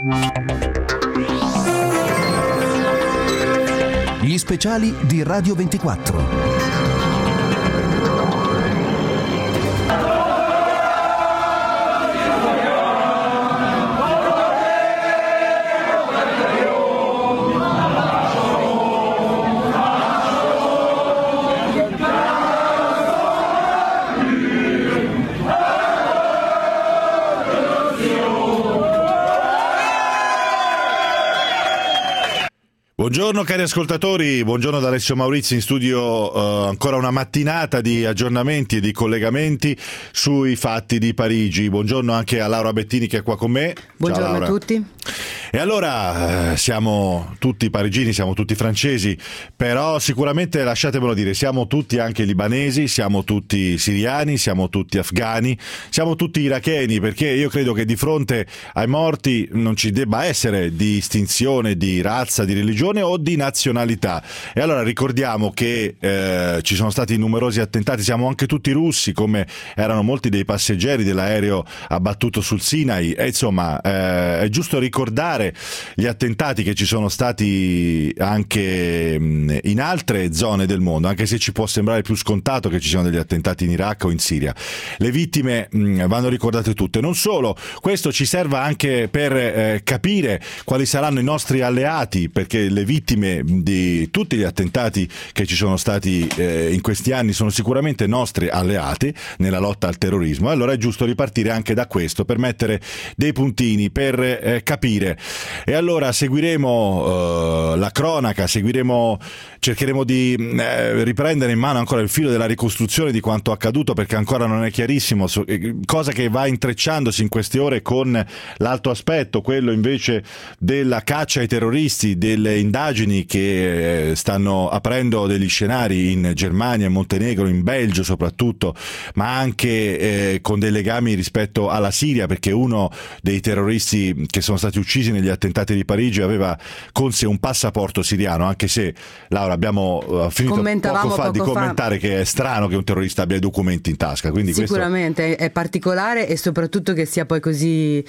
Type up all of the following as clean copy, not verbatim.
Gli speciali di Radio 24. Buongiorno cari ascoltatori, buongiorno da Alessio Maurizio in studio, ancora una mattinata di aggiornamenti e di collegamenti sui fatti di Parigi. Buongiorno anche a Laura Bettini che è qua con me. Buongiorno. Ciao, Laura. A tutti. E allora siamo tutti parigini, siamo tutti francesi, però sicuramente lasciatemelo dire, siamo tutti anche libanesi, siamo tutti siriani, siamo tutti afghani, siamo tutti iracheni, perché io credo che di fronte ai morti non ci debba essere distinzione di razza, di religione o di nazionalità. E allora ricordiamo che ci sono stati numerosi attentati, siamo anche tutti russi, come erano molti dei passeggeri dell'aereo abbattuto sul Sinai, e insomma è giusto ricordare gli attentati che ci sono stati anche in altre zone del mondo, anche se ci può sembrare più scontato che ci siano degli attentati in Iraq o in Siria. Le vittime vanno ricordate tutte. Non solo, questo ci serve anche per capire quali saranno i nostri alleati, perché le vittime di tutti gli attentati che ci sono stati in questi anni sono sicuramente nostri alleati nella lotta al terrorismo. Allora è giusto ripartire anche da questo per mettere dei puntini, per capire. E allora seguiremo la cronaca, cercheremo di riprendere in mano ancora il filo della ricostruzione di quanto accaduto, perché ancora non è chiarissimo, cosa che va intrecciandosi in queste ore con l'altro aspetto, quello invece della caccia ai terroristi, delle indagini che stanno aprendo degli scenari in Germania, in Montenegro, in Belgio soprattutto, ma anche con dei legami rispetto alla Siria, perché uno dei terroristi che sono stati uccisi negli attentati di Parigi aveva con sé un passaporto siriano, anche se, Laura, abbiamo finito poco fa di commentare che è strano che un terrorista abbia i documenti in tasca, quindi sicuramente questo è particolare, e soprattutto che sia poi così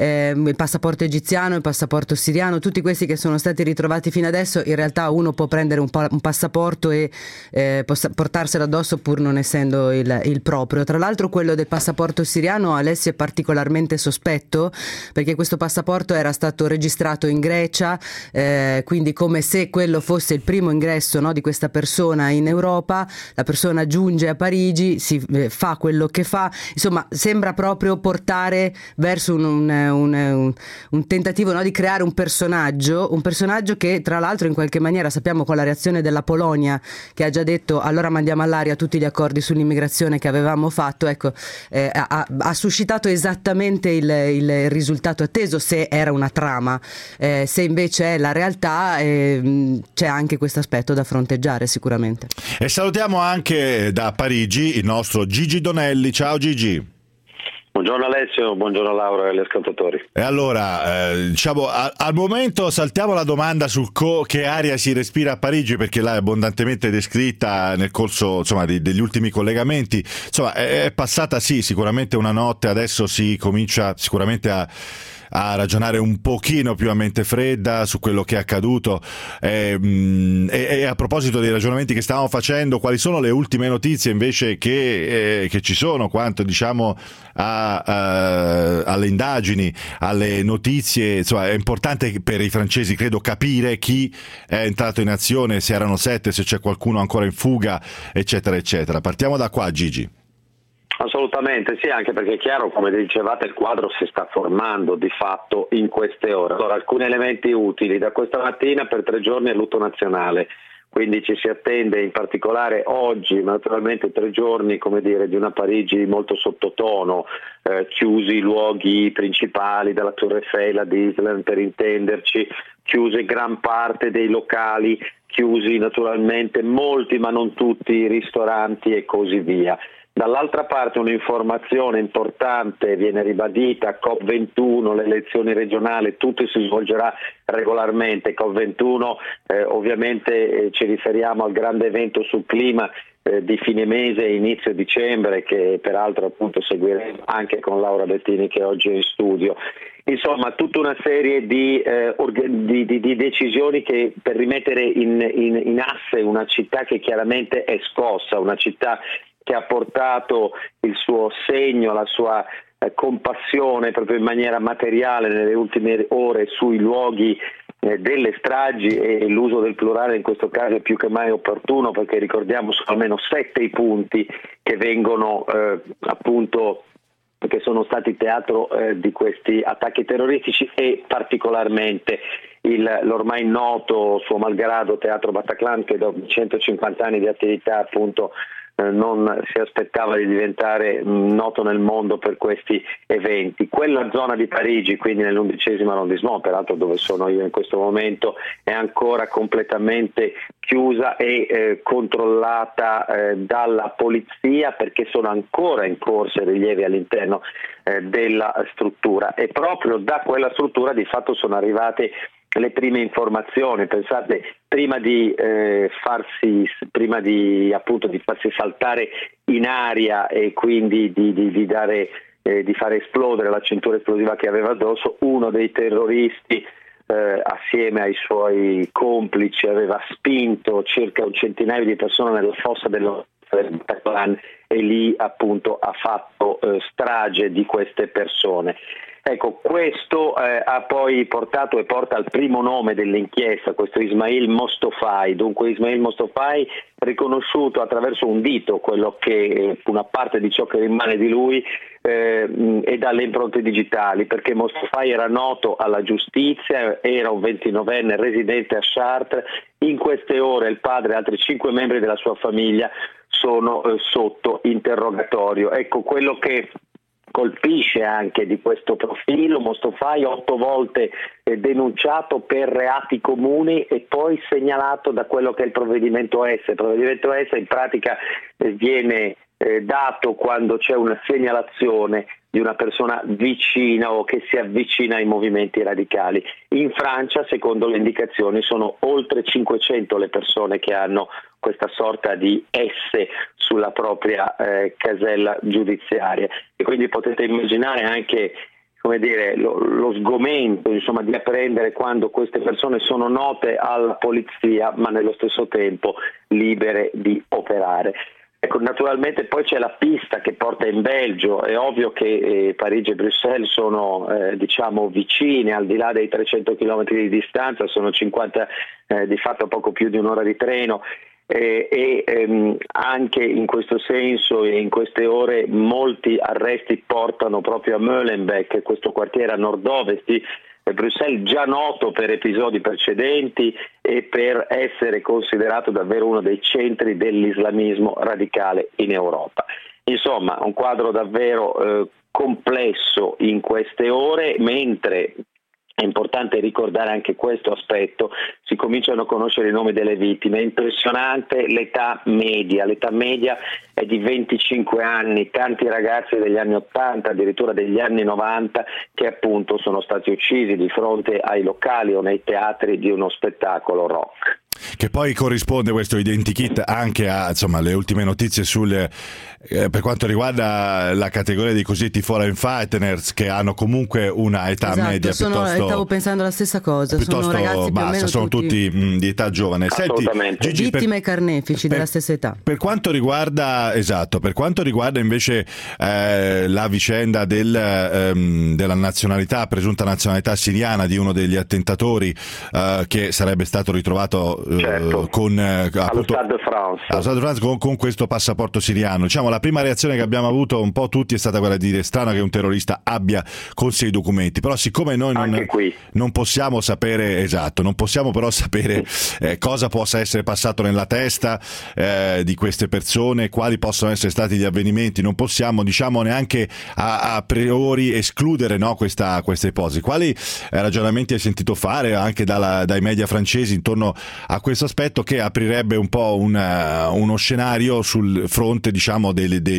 il passaporto egiziano, il passaporto siriano, tutti questi che sono stati ritrovati fino adesso. In realtà uno può prendere un passaporto e portarselo addosso pur non essendo il proprio. Tra l'altro quello del passaporto siriano, Alessio, è particolarmente sospetto, perché questo passaporto era stato registrato in Grecia, quindi come se quello fosse il primo ingresso, no, di questa persona in Europa. La persona giunge a Parigi, si fa quello che fa, insomma sembra proprio portare verso un tentativo, no, di creare un personaggio che tra l'altro in qualche maniera sappiamo, con la reazione della Polonia che ha già detto allora mandiamo all'aria tutti gli accordi sull'immigrazione che avevamo fatto, ecco, ha suscitato esattamente il risultato atteso, se era una trama. Se invece è la realtà, c'è anche questo aspetto da fronteggiare sicuramente. E salutiamo anche da Parigi il nostro Gigi Donelli. Ciao Gigi. Buongiorno Alessio, buongiorno Laura e agli ascoltatori. E allora, diciamo, al momento saltiamo la domanda su che aria si respira a Parigi, perché là è abbondantemente descritta nel corso, insomma, degli ultimi collegamenti. Insomma, è passata sì sicuramente una notte, adesso si comincia sicuramente a ragionare un pochino più a mente fredda su quello che è accaduto, e a proposito dei ragionamenti che stavamo facendo, quali sono le ultime notizie invece che ci sono quanto, diciamo, alle indagini, alle notizie. Insomma, è importante per i francesi, credo, capire chi è entrato in azione, se erano 7, se c'è qualcuno ancora in fuga, eccetera eccetera. Partiamo da qua, Gigi. Assolutamente sì, anche perché è chiaro, come dicevate, il quadro si sta formando di fatto in queste ore. Allora, alcuni elementi utili: da questa mattina per 3 giorni è lutto nazionale, quindi ci si attende in particolare oggi, naturalmente 3 giorni, come dire, di una Parigi molto sottotono, chiusi i luoghi principali, dalla Tour Eiffel a Disneyland per intenderci, chiuse gran parte dei locali, chiusi naturalmente molti ma non tutti i ristoranti e così via. Dall'altra parte un'informazione importante viene ribadita: COP21, le elezioni regionali, tutto si svolgerà regolarmente. COP21 ovviamente ci riferiamo al grande evento sul clima di fine mese e inizio dicembre, che peraltro appunto seguiremo anche con Laura Bettini, che oggi è in studio. Insomma, tutta una serie di decisioni che per rimettere in asse una città che chiaramente è scossa, una città che ha portato il suo segno, la sua compassione proprio in maniera materiale nelle ultime ore sui luoghi delle stragi, e l'uso del plurale in questo caso è più che mai opportuno, perché ricordiamo sono almeno 7 i punti che vengono appunto che sono stati teatro di questi attacchi terroristici, e particolarmente l'ormai noto suo malgrado Teatro Bataclan, che dopo 150 anni di attività appunto non si aspettava di diventare noto nel mondo per questi eventi. Quella zona di Parigi, quindi nell'11° arrondissement, peraltro dove sono io in questo momento, è ancora completamente chiusa e controllata dalla polizia, perché sono ancora in corso rilievi all'interno della struttura, e proprio da quella struttura di fatto sono arrivate le prime informazioni. Pensate, prima di farsi saltare in aria e quindi di fare esplodere la cintura esplosiva che aveva addosso, uno dei terroristi assieme ai suoi complici aveva spinto circa un centinaio di persone nella fossa del Bataclan, e lì appunto ha fatto strage di queste persone. Ecco, questo ha poi portato e porta al primo nome dell'inchiesta, questo Ismail Mostofai. Dunque Ismail Mostofai, riconosciuto attraverso un dito, quello che una parte di ciò che rimane di lui, e dalle impronte digitali, perché Mostofai era noto alla giustizia, era un 29enne residente a Chartres. In queste ore il padre e altri 5 membri della sua famiglia sono sotto interrogatorio. Ecco, quello che colpisce anche di questo profilo: Mostofai 8 volte denunciato per reati comuni e poi segnalato da quello che è il provvedimento S. Il provvedimento S in pratica viene dato quando c'è una segnalazione di una persona vicina o che si avvicina ai movimenti radicali. In Francia, secondo le indicazioni, sono oltre 500 le persone che hanno questa sorta di S sulla propria casella giudiziaria, e quindi potete immaginare anche, come dire, lo sgomento, insomma, di apprendere quando queste persone sono note alla polizia ma nello stesso tempo libere di operare. Ecco, naturalmente poi c'è la pista che porta in Belgio. È ovvio che Parigi e Bruxelles sono vicine, al di là dei 300 km di distanza, sono 50 di fatto poco più di un'ora di treno, anche in questo senso e in queste ore molti arresti portano proprio a Molenbeek, questo quartiere a nord-ovest di Bruxelles, già noto per episodi precedenti e per essere considerato davvero uno dei centri dell'islamismo radicale in Europa. Insomma, un quadro davvero complesso in queste ore, mentre è importante ricordare anche questo aspetto: si cominciano a conoscere i nomi delle vittime. È impressionante l'età media è di 25 anni, tanti ragazzi degli anni 80, addirittura degli anni 90, che appunto sono stati uccisi di fronte ai locali o nei teatri di uno spettacolo rock. Che poi corrisponde questo identikit anche a, insomma, le ultime notizie per quanto riguarda la categoria dei cosiddetti foreign fighters, che hanno comunque una età media piuttosto. Stavo pensando la stessa cosa. Sono ragazzi più o meno sono tutti di età giovane. Senti, Gigi, vittime e carnefici della stessa età. Per quanto riguarda invece la vicenda della nazionalità, presunta nazionalità siriana di uno degli attentatori, che sarebbe stato ritrovato con allo Stade de France con questo passaporto siriano. Diciamo, la prima reazione che abbiamo avuto un po' tutti è stata quella di dire: strano che un terrorista abbia con sé i documenti. Però siccome noi non possiamo sapere, non possiamo però sapere cosa possa essere passato nella testa di queste persone, quali possono essere stati gli avvenimenti, non possiamo neanche a priori escludere questa ipotesi. Quali ragionamenti hai sentito fare anche dai media francesi intorno a a questo aspetto, che aprirebbe un po' uno scenario sul fronte, diciamo,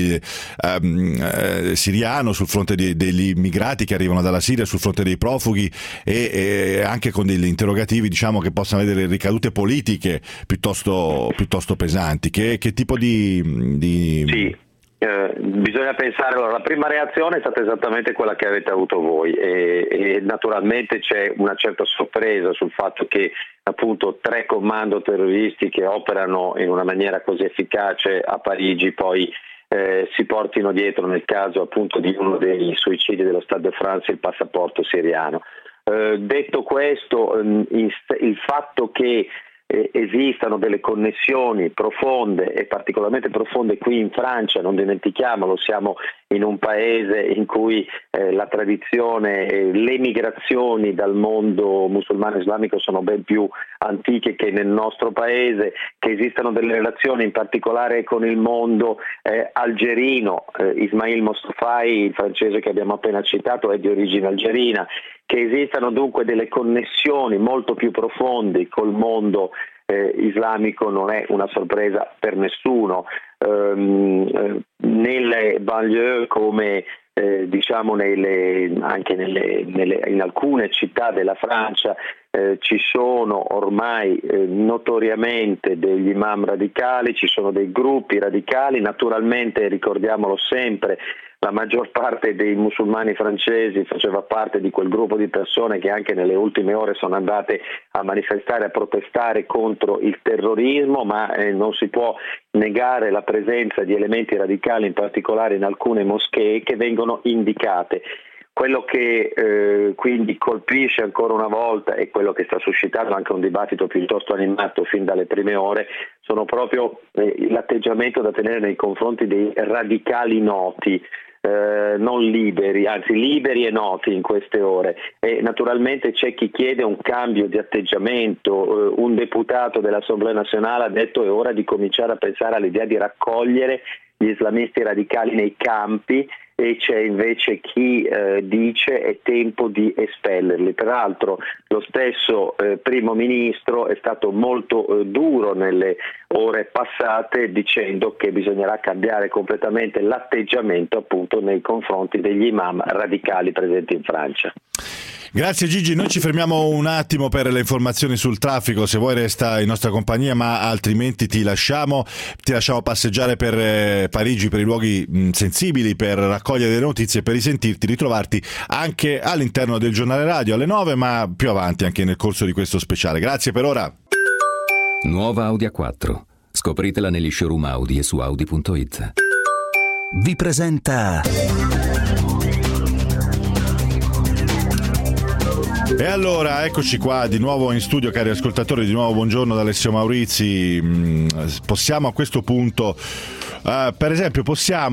siriano, sul fronte degli immigrati che arrivano dalla Siria, sul fronte dei profughi e anche con degli interrogativi, diciamo, che possono avere ricadute politiche piuttosto pesanti. Che tipo di... Sì. Bisogna pensare, allora, la prima reazione è stata esattamente quella che avete avuto voi e naturalmente c'è una certa sorpresa sul fatto che appunto 3 commando terroristi che operano in una maniera così efficace a Parigi poi si portino dietro, nel caso appunto di uno dei suicidi dello Stade de France, il passaporto siriano. Detto questo, il fatto che esistano delle connessioni profonde e particolarmente profonde qui in Francia, non dimentichiamolo, siamo in un paese in cui la tradizione, le migrazioni dal mondo musulmano islamico sono ben più antiche che nel nostro paese, che esistano delle relazioni in particolare con il mondo algerino. Ismail Mostafai, il francese che abbiamo appena citato, è di origine algerina, che esistano dunque delle connessioni molto più profonde col mondo islamico non è una sorpresa per nessuno. Nelle banlieue come diciamo anche in alcune città della Francia ci sono ormai notoriamente degli imam radicali, ci sono dei gruppi radicali, naturalmente ricordiamolo sempre, la maggior parte dei musulmani francesi faceva parte di quel gruppo di persone che anche nelle ultime ore sono andate a manifestare, a protestare contro il terrorismo, ma non si può negare la presenza di elementi radicali, in particolare in alcune moschee, che vengono indicate. Quello che quindi colpisce ancora una volta e quello che sta suscitando anche un dibattito piuttosto animato fin dalle prime ore sono proprio l'atteggiamento da tenere nei confronti dei radicali noti, non liberi, anzi liberi e noti in queste ore, e naturalmente c'è chi chiede un cambio di atteggiamento. Un deputato dell'Assemblée Nationale ha detto è ora di cominciare a pensare all'idea di raccogliere gli islamisti radicali nei campi, e c'è invece chi dice è tempo di espellerli. Peraltro lo stesso primo ministro è stato molto duro nelle ore passate dicendo che bisognerà cambiare completamente l'atteggiamento appunto nei confronti degli imam radicali presenti in Francia. Grazie Gigi, noi ci fermiamo un attimo per le informazioni sul traffico, se vuoi resta in nostra compagnia, ma altrimenti ti lasciamo passeggiare per Parigi, per i luoghi sensibili, per raccogliere delle notizie, per risentirti, ritrovarti anche all'interno del giornale radio alle 9, ma più avanti anche nel corso di questo speciale. Grazie per ora. Nuova Audi A4. Scopritela negli showroom Audi e su Audi.it. Vi presenta... E allora, eccoci qua di nuovo in studio, cari ascoltatori, di nuovo buongiorno da Alessio Maurizi. Possiamo a questo punto, per esempio,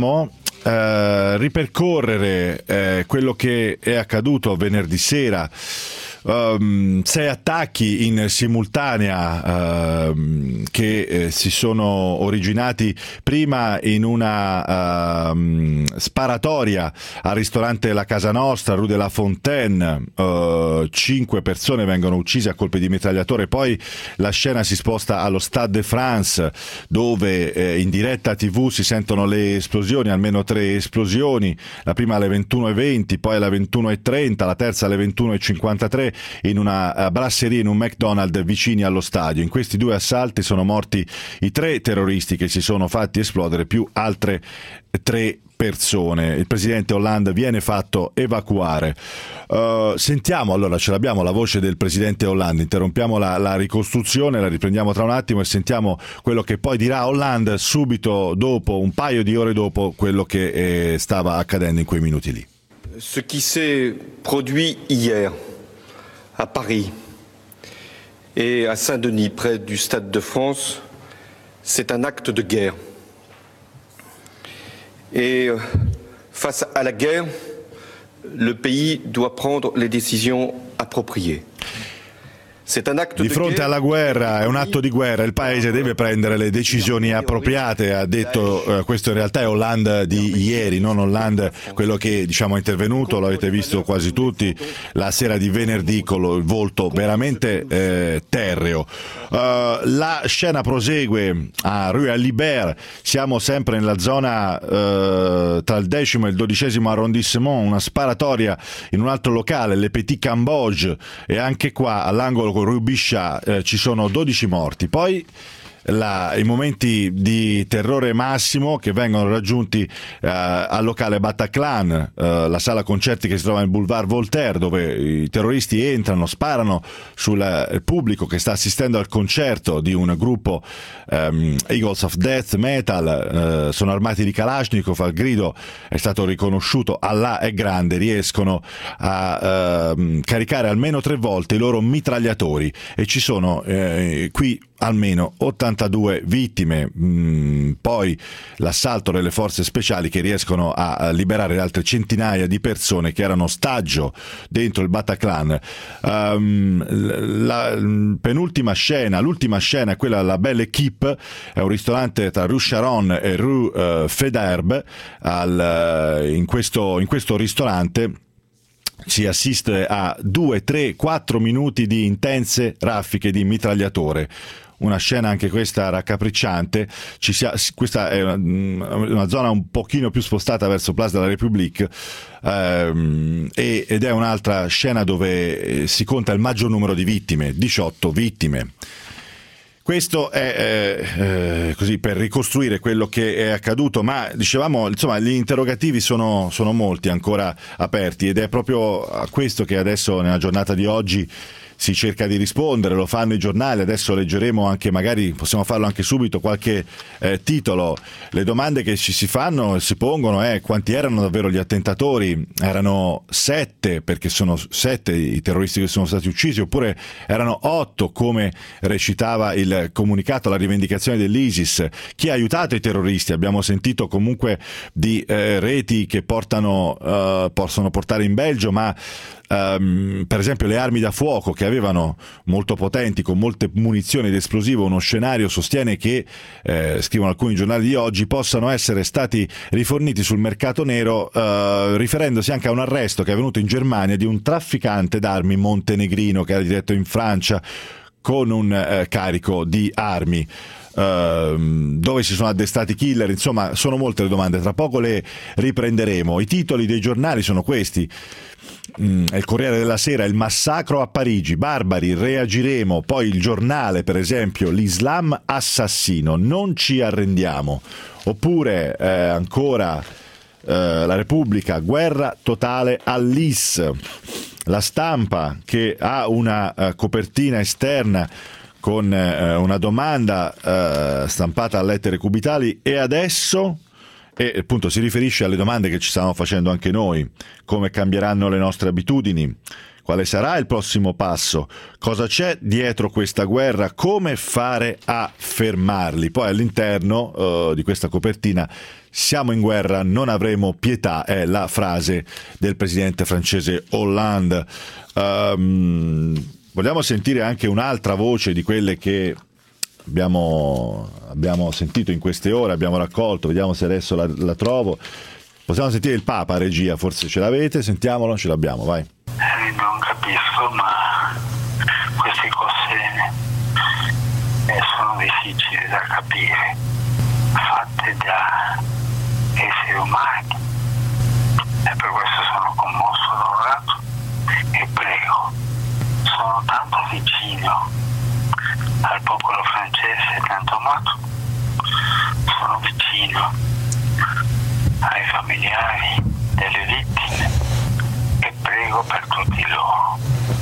ripercorrere quello che è accaduto venerdì sera. 6 attacchi in simultanea che si sono originati prima in una sparatoria al ristorante La Casa Nostra, Rue de la Fontaine. 5 persone vengono uccise a colpi di mitragliatore. Poi la scena si sposta allo Stade de France, dove in diretta TV si sentono le esplosioni, almeno 3 esplosioni, la prima alle 21:20, poi alle 21:30, la terza alle 21:53 in una brasseria, in un McDonald's vicini allo stadio. In questi 2 assalti sono morti i 3 terroristi che si sono fatti esplodere, più altre 3 persone. Il presidente Hollande viene fatto evacuare. Sentiamo, allora ce l'abbiamo la voce del presidente Hollande, interrompiamo la ricostruzione, la riprendiamo tra un attimo e sentiamo quello che poi dirà Hollande subito dopo, un paio di ore dopo quello che stava accadendo in quei minuti lì. Ce qui s'est produit hier à Paris et à Saint-Denis, près du Stade de France, c'est un acte de guerre. Et face à la guerre, le pays doit prendre les décisions appropriées. Di fronte alla guerra, è un atto di guerra, il paese deve prendere le decisioni appropriate, ha detto, questo in realtà è Hollande di ieri, non Hollande quello che diciamo è intervenuto, lo avete visto quasi tutti, la sera di venerdì con il volto veramente terreo. La scena prosegue a Rue Alibert, siamo sempre nella zona tra il 10° e il 12° arrondissement, una sparatoria in un altro locale, Le Petit Cambodge, e anche qua all'angolo con Rue Bichat ci sono 12 morti. Poi i momenti di terrore massimo che vengono raggiunti al locale Bataclan, la sala concerti che si trova nel boulevard Voltaire, dove i terroristi entrano, sparano sul pubblico che sta assistendo al concerto di un gruppo Eagles of Death Metal, sono armati di Kalashnikov, al grido è stato riconosciuto Allah è grande, riescono a caricare almeno 3 volte i loro mitragliatori e ci sono qui almeno 82 vittime, poi l'assalto delle forze speciali che riescono a liberare altre centinaia di persone che erano ostaggio dentro il Bataclan. La penultima scena, l'ultima scena è quella della Belle Équipe, è un ristorante tra Rue Charonne e Rue Faidherbe. In questo ristorante si assiste a 2, 3, 4 minuti di intense raffiche di mitragliatore. Una scena anche questa raccapricciante. Questa è una zona un pochino più spostata verso Place de la République, ed è un'altra scena dove si conta il maggior numero di vittime, 18 vittime. Questo è così per ricostruire quello che è accaduto, ma dicevamo, insomma, gli interrogativi sono molti ancora aperti, ed è proprio a questo che adesso nella giornata di oggi si cerca di rispondere, lo fanno i giornali, adesso leggeremo anche, magari possiamo farlo anche subito, qualche titolo. Le domande che ci si fanno e si pongono è: quanti erano davvero gli attentatori? Erano 7, perché sono 7 i terroristi che sono stati uccisi, oppure erano 8 come recitava il comunicato, la rivendicazione dell'ISIS? Chi ha aiutato i terroristi? Abbiamo sentito comunque di reti che possono portare in Belgio, ma per esempio le armi da fuoco, che avevano molto potenti, con molte munizioni ed esplosivo, uno scenario sostiene che, scrivono alcuni giornali di oggi, possano essere stati riforniti sul mercato nero, riferendosi anche a un arresto che è avvenuto in Germania di un trafficante d'armi montenegrino che era diretto in Francia con un carico di armi. Dove si sono addestrati killer? Insomma, sono molte le domande, tra poco le riprenderemo. I titoli dei giornali sono questi: il Corriere della Sera, il massacro a Parigi, barbari, reagiremo. Poi il Giornale, per esempio, l'Islam assassino, non ci arrendiamo. Oppure ancora La Repubblica, guerra totale all'IS. La Stampa, che ha una copertina esterna con una domanda stampata a lettere cubitali: e adesso? E appunto si riferisce alle domande che ci stavamo facendo anche noi: come cambieranno le nostre abitudini? Quale sarà il prossimo passo? Cosa c'è dietro questa guerra? Come fare a fermarli? Poi all'interno di questa copertina: siamo in guerra, non avremo pietà, è la frase del presidente francese Hollande. Vogliamo sentire anche un'altra voce di quelle che abbiamo sentito in queste ore, abbiamo raccolto, vediamo se adesso la trovo. Possiamo sentire il Papa, regia, forse ce l'avete, sentiamolo, ce l'abbiamo, vai. Non capisco, ma queste cose sono difficili da capire, fatte da esseri umani, e per questo sono commosso, onorato e prego. Sono tanto vicino al popolo francese tanto amato, sono vicino ai familiari delle vittime e prego per tutti loro.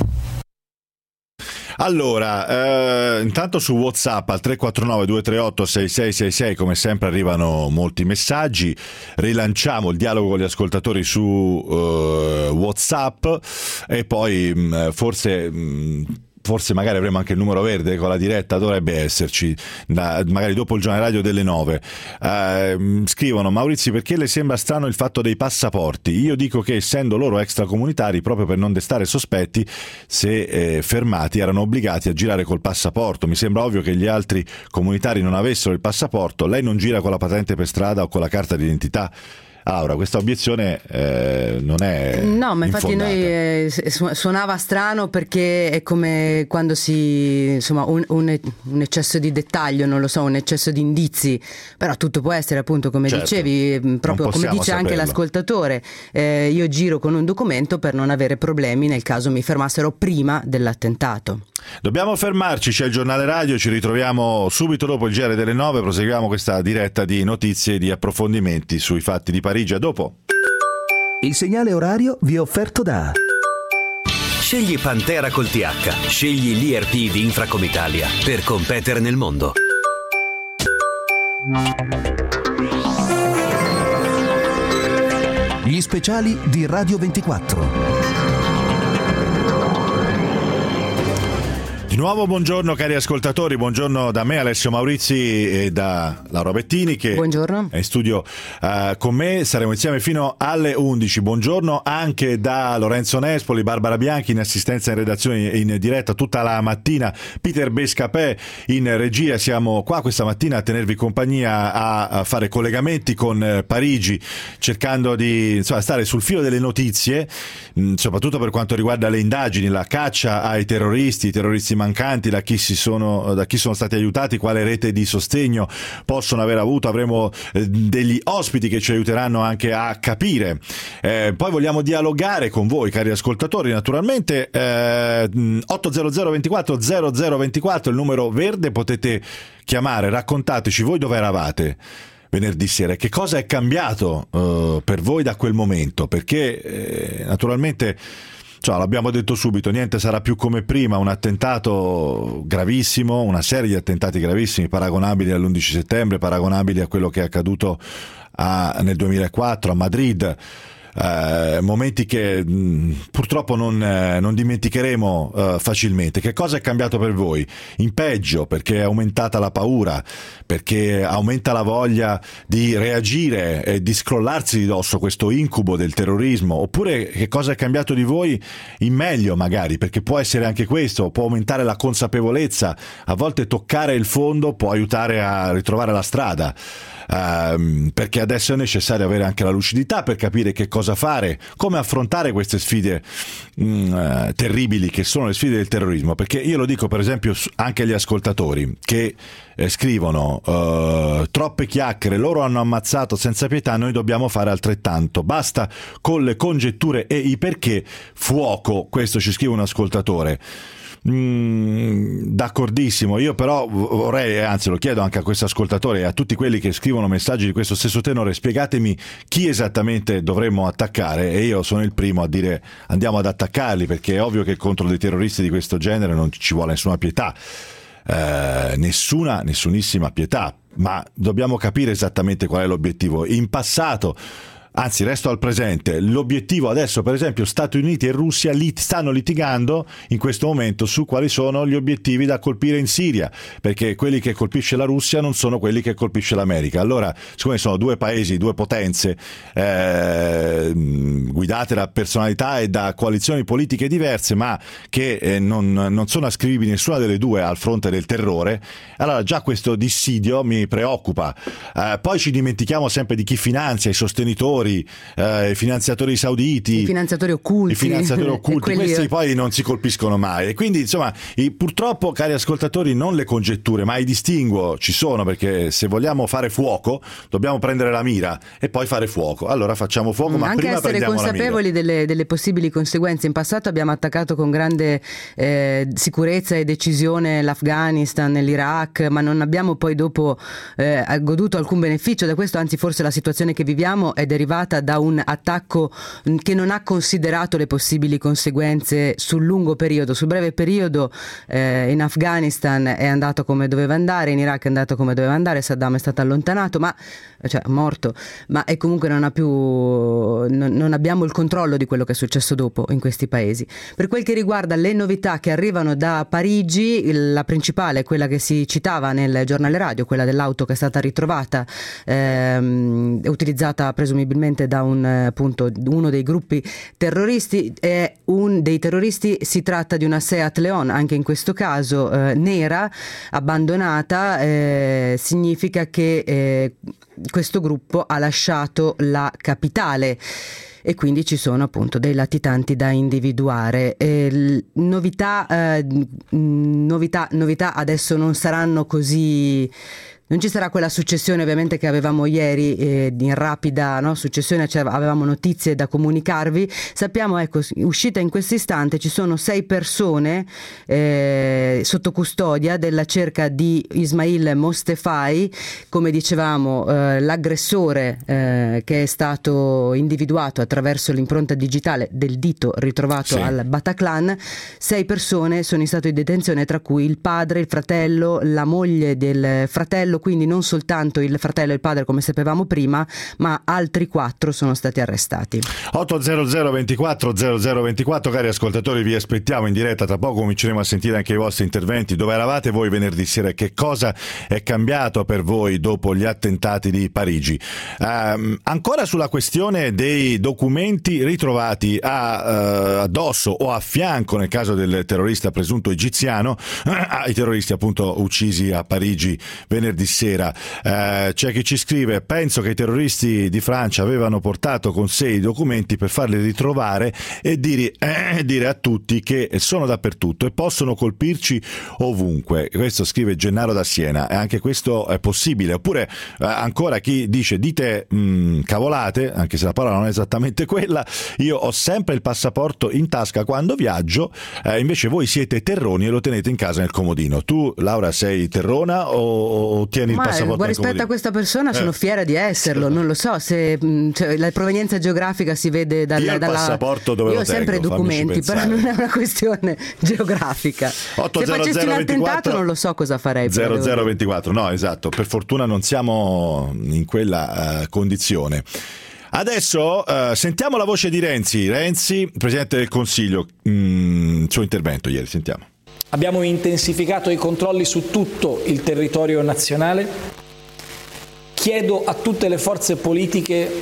Allora, intanto su WhatsApp al 349-238-6666 come sempre arrivano molti messaggi. Rilanciamo il dialogo con gli ascoltatori su WhatsApp, e poi forse forse magari avremo anche il numero verde con la diretta, dovrebbe esserci, magari dopo il giornale radio delle 9. Scrivono: Maurizio, perché le sembra strano il fatto dei passaporti? Io dico che essendo loro extracomunitari, proprio per non destare sospetti, se fermati erano obbligati a girare col passaporto. Mi sembra ovvio che gli altri comunitari non avessero il passaporto. Lei non gira con la patente per strada o con la carta d'identità? Allora, questa obiezione non è no, ma infatti infondata. noi suonava strano, perché è come quando insomma un eccesso di dettaglio, non lo so, un eccesso di indizi, però tutto può essere, appunto, come certo, dicevi, proprio come dice saperlo. anche l'ascoltatore, io giro con un documento per non avere problemi nel caso mi fermassero prima dell'attentato. Dobbiamo fermarci, c'è il giornale radio, ci ritroviamo subito dopo il GR delle 9, proseguiamo questa diretta di notizie e di approfondimenti sui fatti di Parigi. A dopo. Il segnale orario vi è offerto da Scegli Pantera col TH, scegli l'IRP di Infracom Italia per competere nel mondo. Gli speciali di Radio 24. Di nuovo buongiorno cari ascoltatori, buongiorno da me Alessio Maurizi e da Laura Bettini che Buongiorno. è in studio con me, saremo insieme fino alle 11. Buongiorno anche da Lorenzo Nespoli, Barbara Bianchi in assistenza in redazione in diretta tutta la mattina, Peter Bescapè in regia. Siamo qua questa mattina a tenervi compagnia, a fare collegamenti con Parigi, cercando di stare sul filo delle notizie, soprattutto per quanto riguarda le indagini, la caccia ai terroristi mancanti, da chi sono stati aiutati, quale rete di sostegno possono aver avuto. Avremo degli ospiti che ci aiuteranno anche a capire. Poi vogliamo dialogare con voi cari ascoltatori, naturalmente 800 24 0024 il numero verde, potete chiamare, raccontateci voi dove eravate venerdì sera, che cosa è cambiato per voi da quel momento, perché naturalmente l'abbiamo detto subito, niente sarà più come prima, un attentato gravissimo, una serie di attentati gravissimi paragonabili all'11 settembre, paragonabili a quello che è accaduto nel 2004 a Madrid. Momenti che purtroppo non dimenticheremo facilmente. Che cosa è cambiato per voi? In peggio, perché è aumentata la paura, perché aumenta la voglia di reagire e di scrollarsi di dosso questo incubo del terrorismo, oppure che cosa è cambiato di voi in meglio magari, perché può essere anche questo, può aumentare la consapevolezza, a volte toccare il fondo può aiutare a ritrovare la strada. Perché adesso è necessario avere anche la lucidità per capire che cosa fare, come affrontare queste sfide terribili che sono le sfide del terrorismo, perché io lo dico per esempio anche agli ascoltatori che scrivono troppe chiacchiere, loro hanno ammazzato senza pietà, noi dobbiamo fare altrettanto, basta con le congetture e i perché, fuoco, questo ci scrive un ascoltatore. D'accordissimo, io però vorrei, anzi lo chiedo anche a questo ascoltatore e a tutti quelli che scrivono messaggi di questo stesso tenore, spiegatemi chi esattamente dovremmo attaccare, e io sono il primo a dire andiamo ad attaccarli, perché è ovvio che contro dei terroristi di questo genere non ci vuole nessuna pietà, nessunissima pietà, ma dobbiamo capire esattamente qual è l'obiettivo. In passato, anzi resto al presente, l'obiettivo adesso per esempio Stati Uniti e Russia stanno litigando in questo momento su quali sono gli obiettivi da colpire in Siria, perché quelli che colpisce la Russia non sono quelli che colpisce l'America. Allora, siccome sono due paesi, due potenze guidate da personalità e da coalizioni politiche diverse, ma che non sono ascrivibili nessuna delle due al fronte del terrore, allora già questo dissidio mi preoccupa. Poi ci dimentichiamo sempre di chi finanzia, i sostenitori, i finanziatori sauditi, i finanziatori occulti, questi poi non si colpiscono mai, e quindi insomma purtroppo cari ascoltatori non le congetture ma i distinguo ci sono, perché se vogliamo fare fuoco dobbiamo prendere la mira e poi fare fuoco, allora facciamo fuoco, ma anche prima essere consapevoli delle possibili conseguenze. In passato abbiamo attaccato con grande sicurezza e decisione l'Afghanistan, l'Iraq, ma non abbiamo poi dopo goduto alcun beneficio da questo, anzi forse la situazione che viviamo è derivata motivata da un attacco che non ha considerato le possibili conseguenze sul lungo periodo. Sul breve periodo in Afghanistan è andato come doveva andare, in Iraq è andato come doveva andare, Saddam è stato allontanato, morto, ma è comunque non abbiamo il controllo di quello che è successo dopo in questi paesi. Per quel che riguarda le novità che arrivano da Parigi, la principale è quella che si citava nel giornale radio, quella dell'auto che è stata ritrovata, utilizzata presumibilmente da uno dei gruppi terroristi. Un dei terroristi si tratta di una Seat Leon, anche in questo caso nera, abbandonata. Significa che questo gruppo ha lasciato la capitale e quindi ci sono appunto dei latitanti da individuare. Novità adesso non saranno così. Non ci sarà quella successione ovviamente che avevamo ieri, in rapida successione, avevamo notizie da comunicarvi. Sappiamo, uscita in questo istante, ci sono 6 persone sotto custodia della cerca di Ismail Mostefai, come dicevamo l'aggressore che è stato individuato attraverso l'impronta digitale del dito ritrovato al Bataclan. 6 persone sono in stato di detenzione, tra cui il padre, il fratello, la moglie del fratello, quindi non soltanto il fratello e il padre come sapevamo prima, ma altri 4 sono stati arrestati. 800 24 0024, cari ascoltatori, vi aspettiamo in diretta, tra poco cominceremo a sentire anche i vostri interventi. Dove eravate voi venerdì sera? Che cosa è cambiato per voi dopo gli attentati di Parigi? Ancora sulla questione dei documenti ritrovati addosso o a fianco, nel caso del terrorista presunto egiziano, ai terroristi appunto uccisi a Parigi venerdì sera. C'è chi ci scrive: penso che i terroristi di Francia avevano portato con sé i documenti per farli ritrovare e dire a tutti che sono dappertutto e possono colpirci ovunque. Questo scrive Gennaro da Siena, e anche questo è possibile. Oppure ancora chi dice: dite cavolate, anche se la parola non è esattamente quella, io ho sempre il passaporto in tasca quando viaggio, invece voi siete terroni e lo tenete in casa nel comodino. Tu, Laura, sei terrona o tieni il passaporto? Rispetto a questa persona sono fiera di esserlo. Non lo so se la provenienza geografica si vede dalla passaporto dove io lo ho sempre tengo, documenti, però non è una questione geografica. 800 se facessi un attentato non lo so cosa farei. 0024, no, esatto, per fortuna non siamo in quella condizione. Adesso sentiamo la voce di Renzi, Presidente del Consiglio, il suo intervento ieri, sentiamo. Abbiamo intensificato i controlli su tutto il territorio nazionale. Chiedo a tutte le forze politiche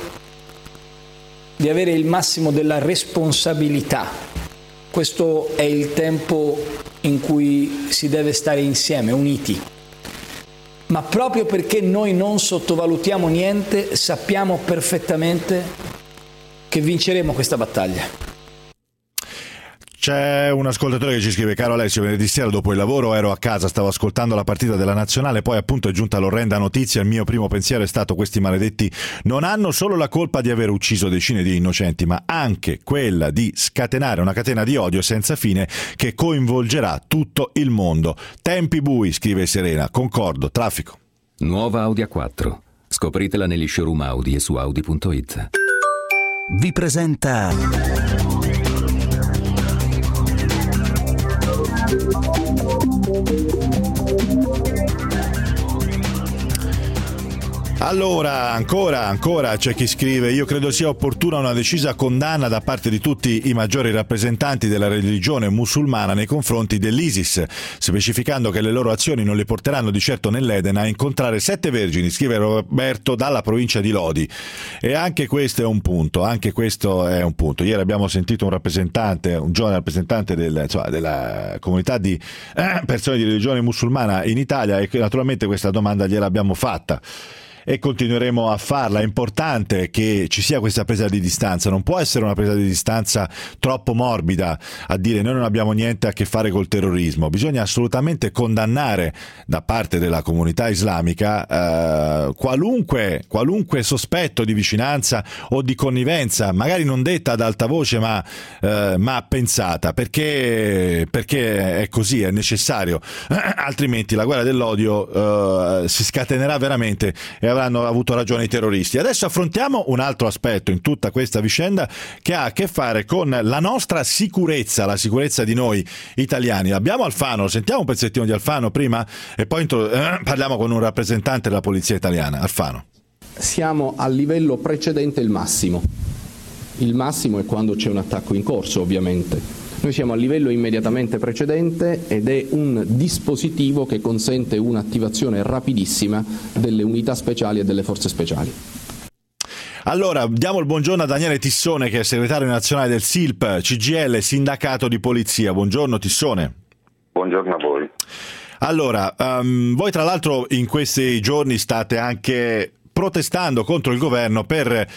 di avere il massimo della responsabilità. Questo è il tempo in cui si deve stare insieme, uniti. Ma proprio perché noi non sottovalutiamo niente, sappiamo perfettamente che vinceremo questa battaglia. C'è un ascoltatore che ci scrive: caro Alessio, venerdì sera dopo il lavoro ero a casa, stavo ascoltando la partita della nazionale, poi appunto è giunta l'orrenda notizia. Il mio primo pensiero è stato: questi maledetti non hanno solo la colpa di aver ucciso decine di innocenti, ma anche quella di scatenare una catena di odio senza fine che coinvolgerà tutto il mondo. Tempi bui, scrive Serena, concordo, traffico. Nuova Audi A4, scopritela negli showroom Audi e su Audi.it. Vi presenta Allora, ancora c'è chi scrive: io credo sia opportuna una decisa condanna da parte di tutti i maggiori rappresentanti della religione musulmana nei confronti dell'ISIS, specificando che le loro azioni non li porteranno di certo nell'Eden a incontrare 7 vergini, scrive Roberto dalla provincia di Lodi. E anche questo è un punto, Ieri abbiamo sentito un giovane rappresentante della comunità di persone di religione musulmana in Italia, e naturalmente questa domanda gliel'abbiamo fatta e continueremo a farla. È importante che ci sia questa presa di distanza, non può essere una presa di distanza troppo morbida a dire noi non abbiamo niente a che fare col terrorismo. Bisogna assolutamente condannare da parte della comunità islamica qualunque sospetto di vicinanza o di connivenza, magari non detta ad alta voce ma pensata, perché è così, è necessario, altrimenti la guerra dell'odio si scatenerà veramente e avranno avuto ragione i terroristi. Adesso affrontiamo un altro aspetto in tutta questa vicenda che ha a che fare con la nostra sicurezza, la sicurezza di noi italiani. Abbiamo Alfano, sentiamo un pezzettino di Alfano prima e poi parliamo con un rappresentante della polizia italiana. Alfano. Siamo al livello precedente il massimo. Il massimo è quando c'è un attacco in corso, ovviamente. Noi siamo al livello immediatamente precedente ed è un dispositivo che consente un'attivazione rapidissima delle unità speciali e delle forze speciali. Allora, diamo il buongiorno a Daniele Tissone, che è segretario nazionale del SILP, CGIL, sindacato di polizia. Buongiorno Tissone. Buongiorno a voi. Allora, voi tra l'altro in questi giorni state anche protestando contro il governo per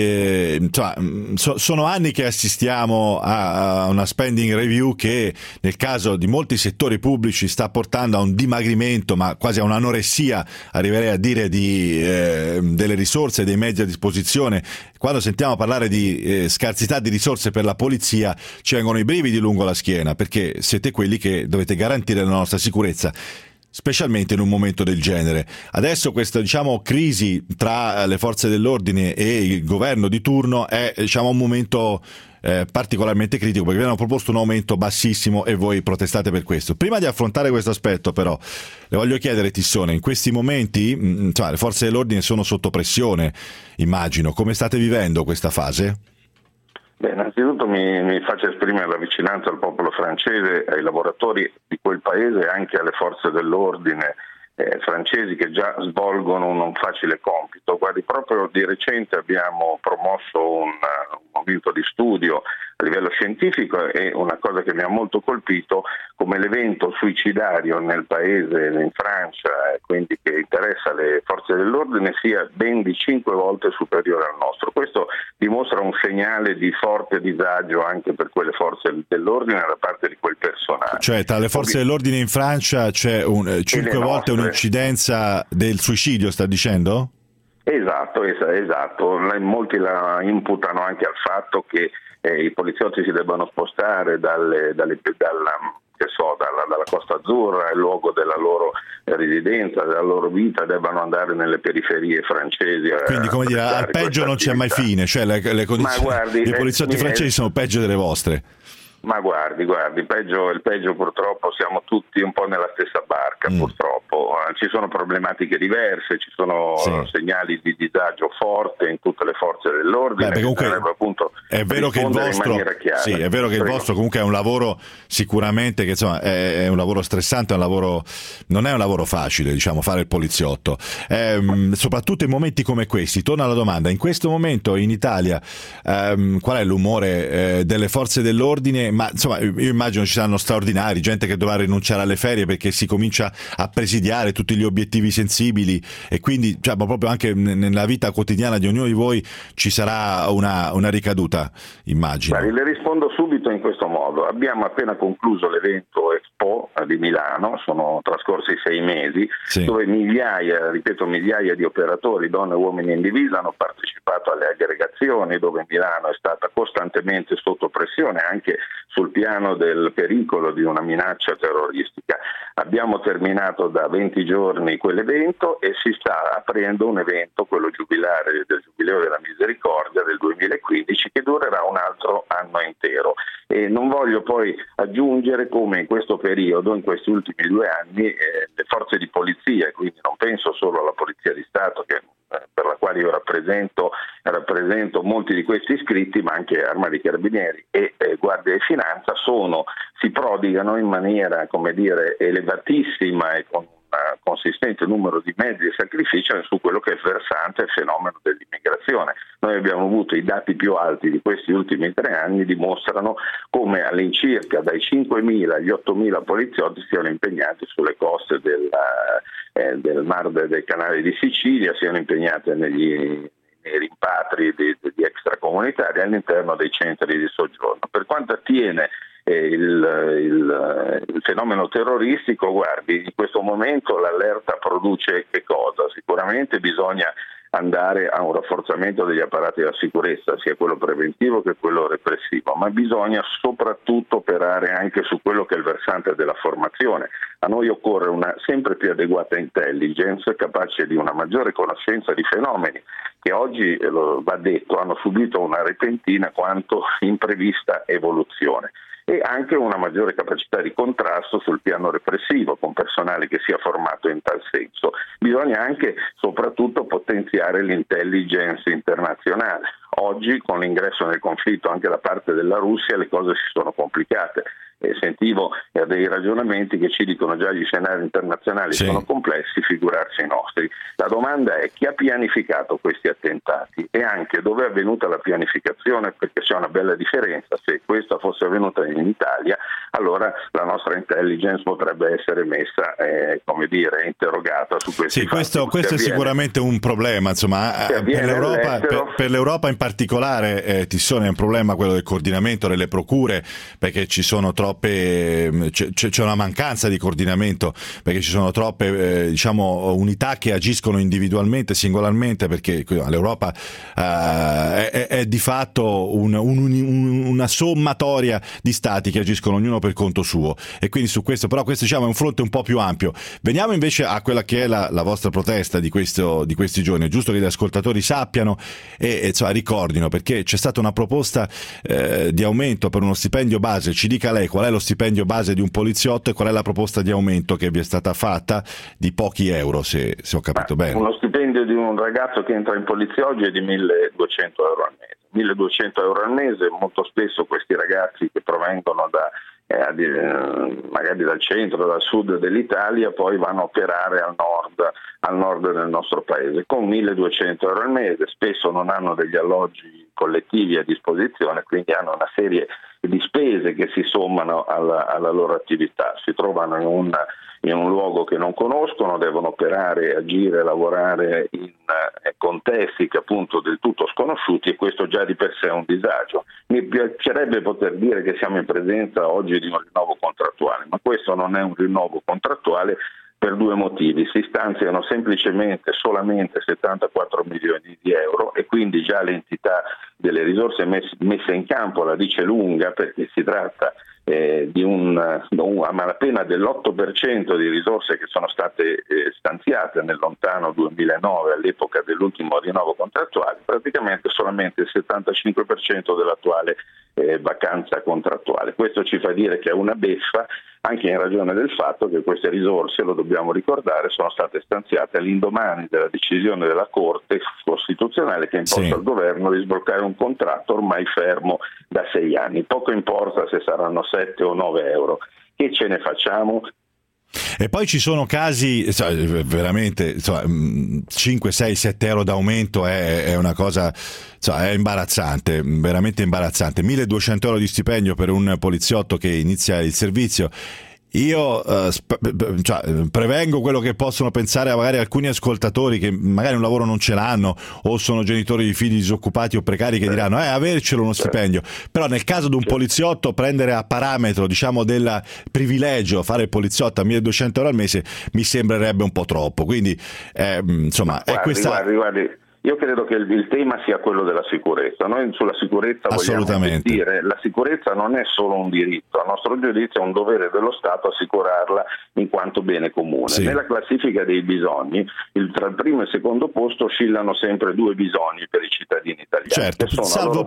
sono anni che assistiamo a una spending review che nel caso di molti settori pubblici sta portando a un dimagrimento, ma quasi a un'anoressia, arriverei a dire, delle risorse, dei mezzi a disposizione. Quando sentiamo parlare di scarsità di risorse per la polizia ci vengono i brividi lungo la schiena, perché siete quelli che dovete garantire la nostra sicurezza, specialmente in un momento del genere. Adesso questa crisi tra le forze dell'ordine e il governo di turno è un momento particolarmente critico, perché vi hanno proposto un aumento bassissimo e voi protestate per questo. Prima di affrontare questo aspetto però le voglio chiedere, Tissone, in questi momenti le forze dell'ordine sono sotto pressione, immagino. Come state vivendo questa fase? Beh, innanzitutto mi faccio esprimere la vicinanza al popolo francese, ai lavoratori di quel paese e anche alle forze dell'ordine francesi che già svolgono un non facile compito. Guardi, proprio di recente abbiamo promosso un momento di studio a livello scientifico e una cosa che mi ha molto colpito, come l'evento suicidario nel paese, in Francia, quindi che interessa le forze dell'ordine, sia ben di 5 volte superiore al nostro. Questo dimostra un segnale di forte disagio anche per quelle forze dell'ordine da parte di quel personale. Cioè tra le forze dell'ordine in Francia c'è 5 volte un'incidenza del suicidio, sta dicendo? Esatto. Molti la imputano anche al fatto che i poliziotti si debbano spostare dalla Costa Azzurra, il luogo della loro residenza, della loro vita, debbano andare nelle periferie francesi. Quindi, come dire, al peggio non c'è mai fine, cioè le condizioni dei poliziotti francesi sono peggio delle vostre. Ma guardi, il peggio purtroppo siamo tutti un po' nella stessa barca, purtroppo. Ci sono problematiche diverse, ci sono segnali di disagio forte in tutte le forze dell'ordine. Appunto è vero che il vostro comunque è un lavoro sicuramente che insomma è un lavoro stressante, non è un lavoro facile, fare il poliziotto. Soprattutto in momenti come questi. Torno alla domanda, in questo momento in Italia qual è l'umore delle forze dell'ordine? Ma insomma io immagino ci saranno straordinari, gente che dovrà rinunciare alle ferie perché si comincia a presidiare tutti gli obiettivi sensibili e quindi proprio anche nella vita quotidiana di ognuno di voi ci sarà una ricaduta, immagino. Le rispondo subito in questo modo. Abbiamo appena concluso l'evento Expo di Milano, sono trascorsi 6 mesi, dove migliaia di operatori, donne e uomini in divisa, hanno partecipato alle aggregazioni, dove Milano è stata costantemente sotto pressione anche sul piano del pericolo di una minaccia terroristica. Abbiamo terminato da 20 giorni quell'evento e si sta aprendo un evento, quello giubilare del Giubileo della Misericordia del 2015, che durerà un altro anno intero. E non voglio poi aggiungere come in questo periodo, in questi ultimi 2 anni, le forze di polizia, quindi non penso solo alla Polizia di Stato per la quale io rappresento molti di questi iscritti, ma anche Arma dei Carabinieri e Guardia di Finanza si prodigano in maniera, elevatissima e con un consistente numero di mezzi e sacrifici su quello che è il versante fenomeno dell'immigrazione. Noi abbiamo avuto i dati più alti di questi ultimi 3 anni, dimostrano come all'incirca dai 5.000 agli 8.000 poliziotti siano impegnati sulle coste del Mar del Canale di Sicilia, siano impegnati nei rimpatri di extracomunitari all'interno dei centri di soggiorno. Per quanto attiene il fenomeno terroristico, guardi, in questo momento l'allerta produce che cosa? Sicuramente bisogna andare a un rafforzamento degli apparati della sicurezza, sia quello preventivo che quello repressivo, ma bisogna soprattutto operare anche su quello che è il versante della formazione. A noi occorre una sempre più adeguata intelligence capace di una maggiore conoscenza di fenomeni che oggi, va detto, hanno subito una repentina quanto imprevista evoluzione, e anche una maggiore capacità di contrasto sul piano repressivo con personale che sia formato in tal senso. Bisogna anche soprattutto potenziare l'intelligence internazionale. Oggi, con l'ingresso nel conflitto anche da parte della Russia, le cose si sono complicate. Sentivo dei ragionamenti che ci dicono già gli scenari internazionali sono complessi, figurarsi i nostri. La domanda è: chi ha pianificato questi attentati e anche dove è avvenuta la pianificazione, perché c'è una bella differenza. Se questa fosse avvenuta in Italia, allora la nostra intelligence potrebbe essere messa, interrogata su questi fatti. Questo è sicuramente un problema, insomma, per l'Europa in particolare, Tissone, è un problema quello del coordinamento delle procure, perché ci sono c'è una mancanza di coordinamento, perché ci sono troppe unità che agiscono individualmente, singolarmente, perché l'Europa è di fatto una sommatoria di stati che agiscono ognuno per conto suo, e quindi su questo, però questo è un fronte un po' più ampio. Veniamo invece a quella che è la vostra protesta di questi giorni. È giusto che gli ascoltatori sappiano e ricordino, perché c'è stata una proposta di aumento per uno stipendio base. Ci dica lei qual è lo stipendio base di un poliziotto e qual è la proposta di aumento che vi è stata fatta di pochi euro, se ho capito bene. Uno stipendio di un ragazzo che entra in polizia oggi è di 1.200 euro al mese. 1.200 euro al mese. Molto spesso questi ragazzi che provengono magari dal centro, dal sud dell'Italia, poi vanno a operare al nord del nostro paese con 1.200 euro al mese. Spesso non hanno degli alloggi collettivi a disposizione, quindi hanno una serie di spese che si sommano alla loro attività. Si trovano in un luogo che non conoscono, devono operare, agire, lavorare in contesti che appunto del tutto sconosciuti, e questo già di per sé è un disagio. Mi piacerebbe poter dire che siamo in presenza oggi di un rinnovo contrattuale, ma questo non è un rinnovo contrattuale per due motivi. Si stanziano solamente 74 milioni di euro, e quindi già l'entità delle risorse messe in campo la dice lunga, perché si tratta di a malapena dell'8% di risorse che sono state stanziate nel lontano 2009 all'epoca dell'ultimo rinnovo contrattuale, praticamente solamente il 75% dell'attuale vacanza contrattuale. Questo ci fa dire che è una beffa, anche in ragione del fatto che queste risorse, lo dobbiamo ricordare, sono state stanziate all'indomani della decisione della Corte Costituzionale che ha imposto al governo di sbloccare un contratto ormai fermo da 6 anni. Poco importa se saranno 7 o 9 euro. Che ce ne facciamo? E poi ci sono casi veramente 5, 6, 7 euro d'aumento è una cosa, è imbarazzante, veramente imbarazzante. 1.200 euro di stipendio per un poliziotto che inizia il servizio. Io prevengo quello che possono pensare magari alcuni ascoltatori che magari un lavoro non ce l'hanno, o sono genitori di figli disoccupati o precari, che diranno avercelo uno stipendio. Però nel caso di un poliziotto, prendere a parametro del privilegio fare il poliziotto a 1.200 euro al mese mi sembrerebbe un po' troppo. Quindi è questa. Guardi. Io credo che il tema sia quello della sicurezza. Noi sulla sicurezza vogliamo dire, la sicurezza non è solo un diritto, a nostro giudizio è un dovere dello Stato assicurarla in quanto bene comune. Sì. Nella classifica dei bisogni, tra il primo e il secondo posto oscillano sempre 2 bisogni per i cittadini italiani. Certo, salvo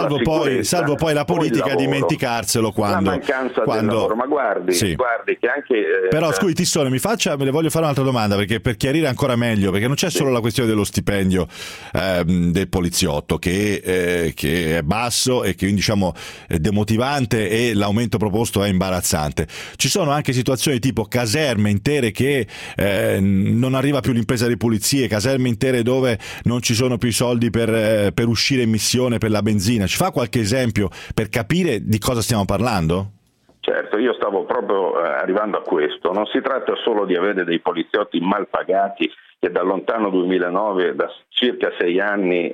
poi la politica a dimenticarselo quando... La mancanza del lavoro, ma guardi che anche... Però scusi Tissone, me le voglio fare un'altra domanda, perché per chiarire ancora meglio, perché non c'è solo la questione dello stipendio del poliziotto che è basso e che è demotivante, e l'aumento proposto è imbarazzante. Ci sono anche situazioni tipo caserme intere che non arriva più l'impresa di pulizie, caserme intere dove non ci sono più i soldi per uscire in missione, per la benzina. Ci fa qualche esempio per capire di cosa stiamo parlando? Certo, io stavo proprio arrivando a questo. Non si tratta solo di avere dei poliziotti mal pagati che dal lontano 2009, da circa 6 anni,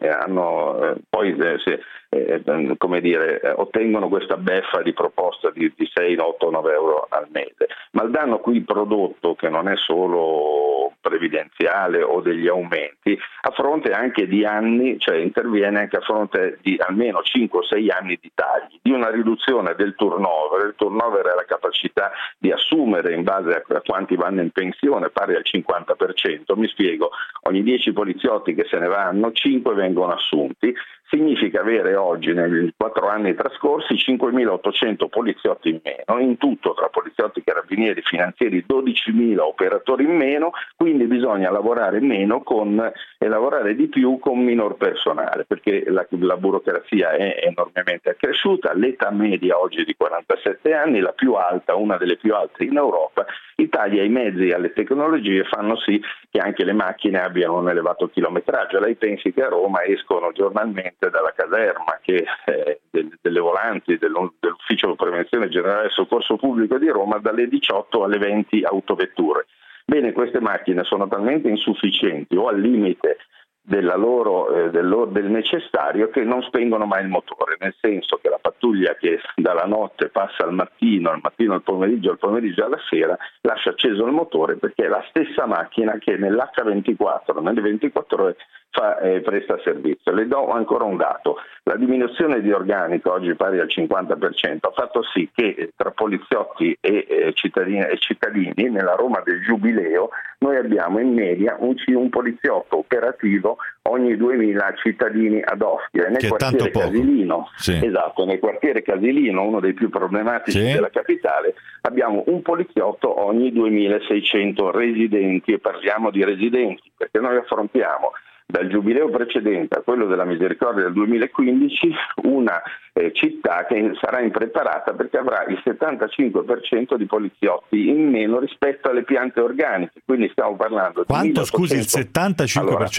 ottengono questa beffa di proposta di 6, 8, 9 euro al mese. Ma il danno qui prodotto, che non è solo previdenziale o degli aumenti, a fronte anche di anni, cioè interviene anche a fronte di almeno 5 o 6 anni di tagli, di una riduzione del turnover. Il turnover è la capacità di assumere in base a quanti vanno in pensione, pari al 50%. Mi spiego, ogni 10 poliziotti che se ne vanno, 5 vengono assunti. Significa avere oggi, negli 4 anni trascorsi, 5.800 poliziotti in meno, in tutto tra poliziotti, carabinieri, finanzieri, 12.000 operatori in meno, quindi bisogna lavorare meno e lavorare di più con minor personale, perché la burocrazia è enormemente accresciuta, l'età media oggi è di 47 anni, la più alta, una delle più alte in Europa. I tagli ai mezzi e alle tecnologie fanno sì che anche le macchine abbiano un elevato chilometraggio. Lei pensi che a Roma escono giornalmente dalla caserma delle volanti dell'Ufficio Prevenzione Generale e Soccorso Pubblico di Roma dalle 18 alle 20 autovetture. Bene, queste macchine sono talmente insufficienti o al limite del necessario che non spengono mai il motore, nel senso che la pattuglia che dalla notte passa al mattino al pomeriggio alla sera lascia acceso il motore, perché è la stessa macchina che nell'H24, nelle 24 ore presta servizio. Le do ancora un dato: la diminuzione di organico, oggi pari al 50%, ha fatto sì che tra poliziotti e cittadini nella Roma del Giubileo noi abbiamo in media un poliziotto operativo ogni 2.000 cittadini ad Ostia. Nel quartiere Casilino, esatto, nel quartiere Casilino, uno dei più problematici della capitale, abbiamo un poliziotto ogni 2.600 residenti, e parliamo di residenti perché noi affrontiamo dal giubileo precedente a quello della Misericordia del 2015 una città che sarà impreparata perché avrà il 75% di poliziotti in meno rispetto alle piante organiche. Quindi stiamo parlando quanto, di 1.800, scusi, il 75%? Allora,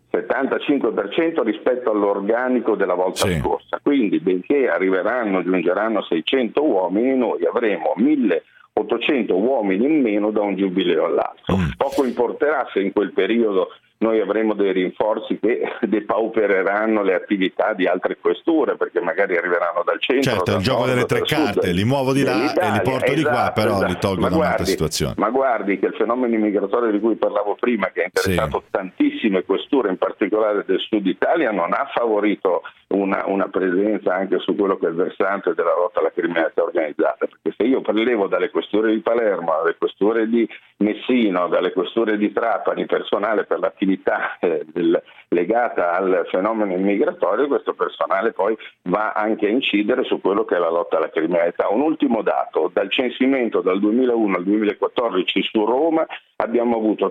75% rispetto all'organico della volta scorsa. Quindi benché giungeranno 600 uomini, noi avremo 1.800 uomini in meno da un giubileo all'altro. Poco importerà se in quel periodo noi avremo dei rinforzi che depaupereranno le attività di altre questure, perché magari arriveranno dal centro. Certo, è il gioco delle tre carte, li muovo di là e li porto di qua, però li tolgo da un'altra situazione. Ma guardi che il fenomeno immigratorio di cui parlavo prima, che ha interessato tantissime questure, in particolare del sud Italia, non ha favorito una presenza anche su quello che è il versante della lotta alla criminalità organizzata, perché se io prelevo dalle questure di Palermo, dalle questure di Messino, dalle questure di Trapani personale per l'attività legata al fenomeno immigratorio, questo personale poi va anche a incidere su quello che è la lotta alla criminalità. Un ultimo dato: dal censimento dal 2001 al 2014 su Roma abbiamo avuto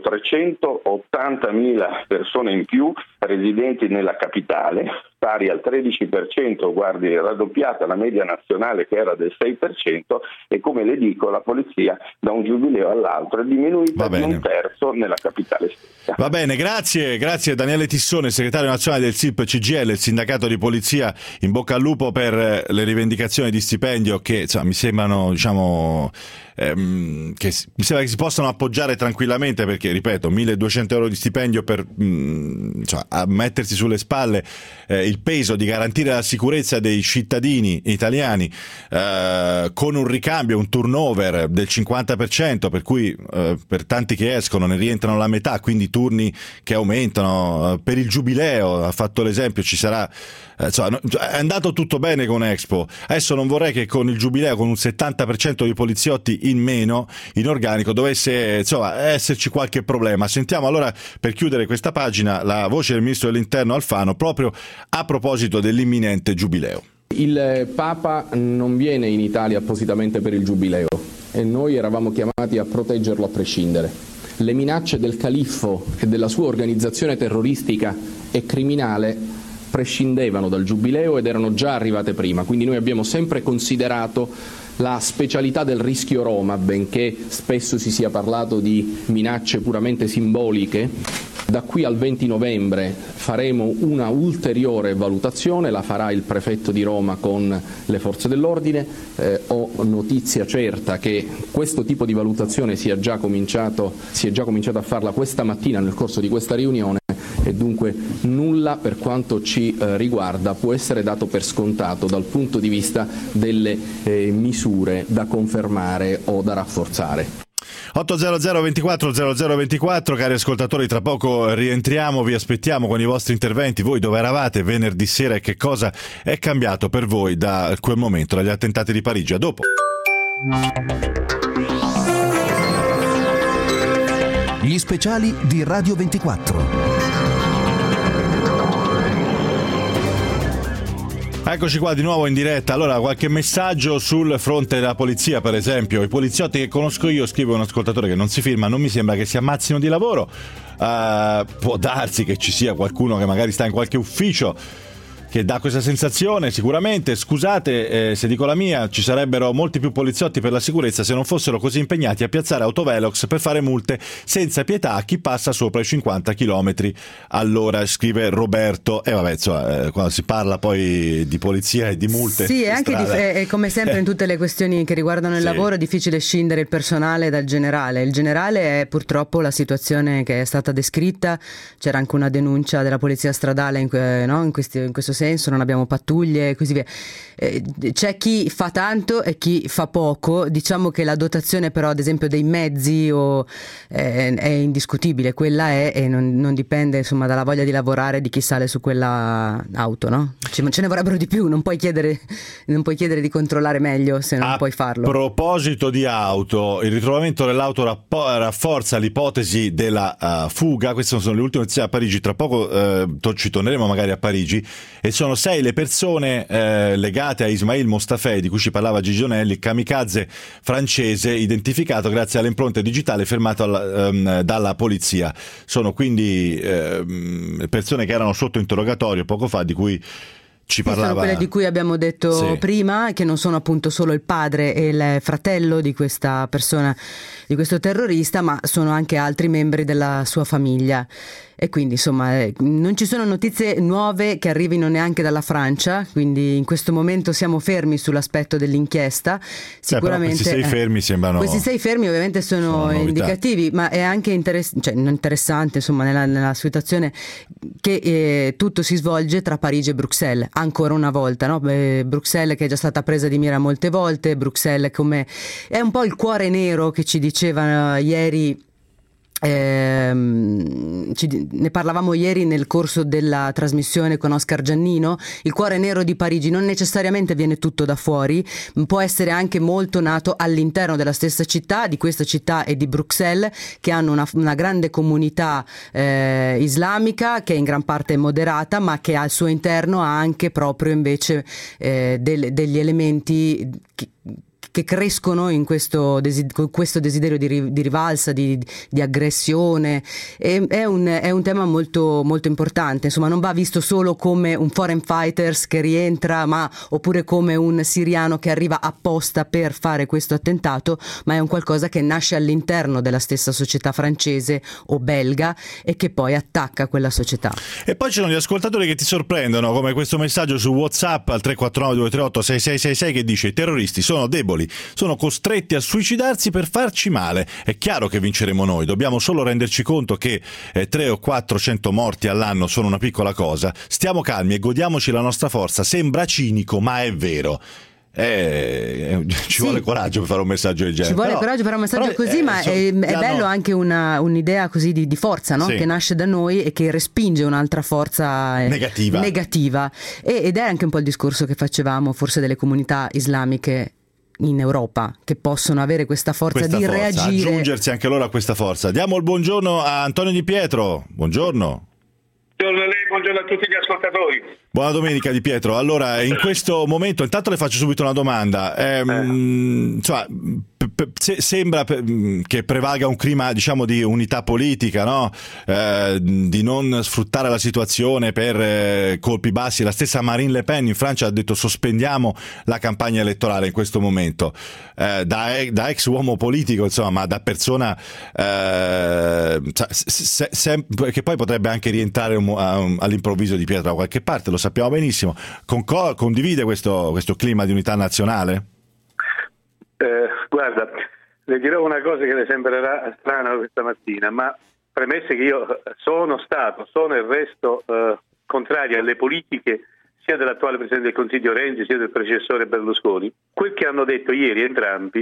380.000 persone in più residenti nella capitale, pari al 13%, guardi, raddoppiata la media nazionale che era del 6%, e come le dico la polizia da un giubileo all'altro è diminuita di un terzo nella capitale stessa. Va bene, grazie Daniele Tissone, segretario nazionale del SIP CGIL, il sindacato di polizia. In bocca al lupo per le rivendicazioni di stipendio che mi sembrano, che mi sembra che si possano appoggiare tranquillamente, perché ripeto, 1.200 euro di stipendio per mettersi sulle spalle il peso di garantire la sicurezza dei cittadini italiani con un ricambio, un turnover del 50%, per cui per tanti che escono ne rientrano la metà, quindi turni che aumentano. Per il giubileo ha fatto l'esempio, ci sarà, è andato tutto bene con Expo, adesso non vorrei che con il giubileo, con un 70% di poliziotti in meno in organico, dovesse esserci qualche problema. Sentiamo allora, per chiudere questa pagina, la voce del ministro dell'Interno Alfano proprio a proposito dell'imminente giubileo. Il Papa non viene in Italia appositamente per il giubileo e noi eravamo chiamati a proteggerlo a prescindere. Le minacce del califfo e della sua organizzazione terroristica e criminale prescindevano dal giubileo ed erano già arrivate prima, quindi noi abbiamo sempre considerato la specialità del rischio Roma, benché spesso si sia parlato di minacce puramente simboliche. Da qui al 20 novembre faremo una ulteriore valutazione, la farà il prefetto di Roma con le forze dell'ordine. Ho notizia certa che questo tipo di valutazione si è già cominciato a farla questa mattina nel corso di questa riunione, e dunque nulla per quanto ci riguarda può essere dato per scontato dal punto di vista delle misure da confermare o da rafforzare. 800 24 0024, cari ascoltatori, tra poco rientriamo, vi aspettiamo con i vostri interventi. Voi dove eravate venerdì sera e che cosa è cambiato per voi da quel momento, dagli attentati di Parigi? A dopo. Gli speciali di Radio 24. Eccoci qua di nuovo in diretta. Allora, qualche messaggio sul fronte della polizia, per esempio. I poliziotti che conosco io, scrive un ascoltatore che non si firma, non mi sembra che si ammazzino di lavoro. Può darsi che ci sia qualcuno che magari sta in qualche ufficio che dà questa sensazione, sicuramente. Scusate se dico la mia, ci sarebbero molti più poliziotti per la sicurezza se non fossero così impegnati a piazzare autovelox per fare multe senza pietà a chi passa sopra i 50 km all'ora, scrive Roberto. E vabbè, insomma, quando si parla poi di polizia e di multe, sì, anche è come sempre in tutte le questioni che riguardano il lavoro è difficile scindere il personale dal generale. Il generale è purtroppo la situazione che è stata descritta. C'era anche una denuncia della polizia stradale in questo senso, non abbiamo pattuglie e così via. C'è chi fa tanto e chi fa poco. Diciamo che la dotazione però ad esempio dei mezzi è indiscutibile, quella è, e non dipende insomma dalla voglia di lavorare di chi sale su quella auto, no? Ce ne vorrebbero di più, non puoi chiedere di controllare meglio se non puoi farlo. A proposito di auto, il ritrovamento dell'auto rafforza l'ipotesi della fuga. Queste sono le ultime notizie a Parigi, tra poco ci torneremo magari a Parigi. E sono 6 le persone legate a Ismail Mostafei, di cui ci parlava Gigi Onelli, kamikaze francese identificato grazie alle impronte digitali, fermato dalla polizia. Sono quindi persone che erano sotto interrogatorio poco fa, di cui ci parlava. Sono quelle di cui abbiamo detto prima, che non sono appunto solo il padre e il fratello di questa persona, di questo terrorista, ma sono anche altri membri della sua famiglia. E quindi insomma non ci sono notizie nuove che arrivino neanche dalla Francia, quindi in questo momento siamo fermi sull'aspetto dell'inchiesta. Sicuramente questi 6 fermi sembrano, questi 6 fermi ovviamente sono indicativi, ma è anche interessante insomma nella situazione che tutto si svolge tra Parigi e Bruxelles ancora una volta, no? Bruxelles che è già stata presa di mira molte volte, Bruxelles come è un po' il cuore nero che ci diceva ieri. Ne parlavamo ieri nel corso della trasmissione con Oscar Giannino. Il cuore nero di Parigi non necessariamente viene tutto da fuori, può essere anche molto nato all'interno della stessa città, di questa città e di Bruxelles, che hanno una grande comunità islamica che è in gran parte moderata, ma che al suo interno ha anche proprio invece degli elementi che crescono in questo desiderio di rivalsa, di aggressione. È un tema molto, molto importante. Insomma, non va visto solo come un foreign fighters che rientra, oppure come un siriano che arriva apposta per fare questo attentato, ma è un qualcosa che nasce all'interno della stessa società francese o belga e che poi attacca quella società. E poi ci sono gli ascoltatori che ti sorprendono, come questo messaggio su WhatsApp al 349 238 6666 che dice: i terroristi sono deboli, sono costretti a suicidarsi per farci male. È chiaro che vinceremo noi, dobbiamo solo renderci conto che 300 o 400 morti all'anno sono una piccola cosa. Stiamo calmi e godiamoci la nostra forza. Sembra cinico, ma è vero. Ci vuole coraggio per fare un messaggio del genere. Ci vuole coraggio per fare un messaggio così, ma è bello anche un'idea così di forza, no? Che nasce da noi e che respinge un'altra forza negativa. Ed è anche un po' il discorso che facevamo forse delle comunità islamiche in Europa, che possono avere questa forza di reagire, aggiungersi anche loro a questa forza. Diamo il buongiorno a Antonio Di Pietro. Buongiorno. Buongiorno a lei, buongiorno a tutti gli ascoltatori. Buona domenica Di Pietro. Allora, in questo momento, intanto le faccio subito una domanda. Insomma, sembra che prevalga un clima, diciamo, di unità politica, no? Di non sfruttare la situazione per colpi bassi. La stessa Marine Le Pen in Francia ha detto: sospendiamo la campagna elettorale in questo momento. Da ex uomo politico, insomma, ma da persona che poi potrebbe anche rientrare all'improvviso Di Pietro da qualche parte, lo sappiamo benissimo. Condivide questo clima di unità nazionale? Guarda, le dirò una cosa che le sembrerà strana questa mattina, ma premesse che io sono e resto contrario alle politiche sia dell'attuale Presidente del Consiglio Renzi sia del predecessore Berlusconi. Quel che hanno detto ieri entrambi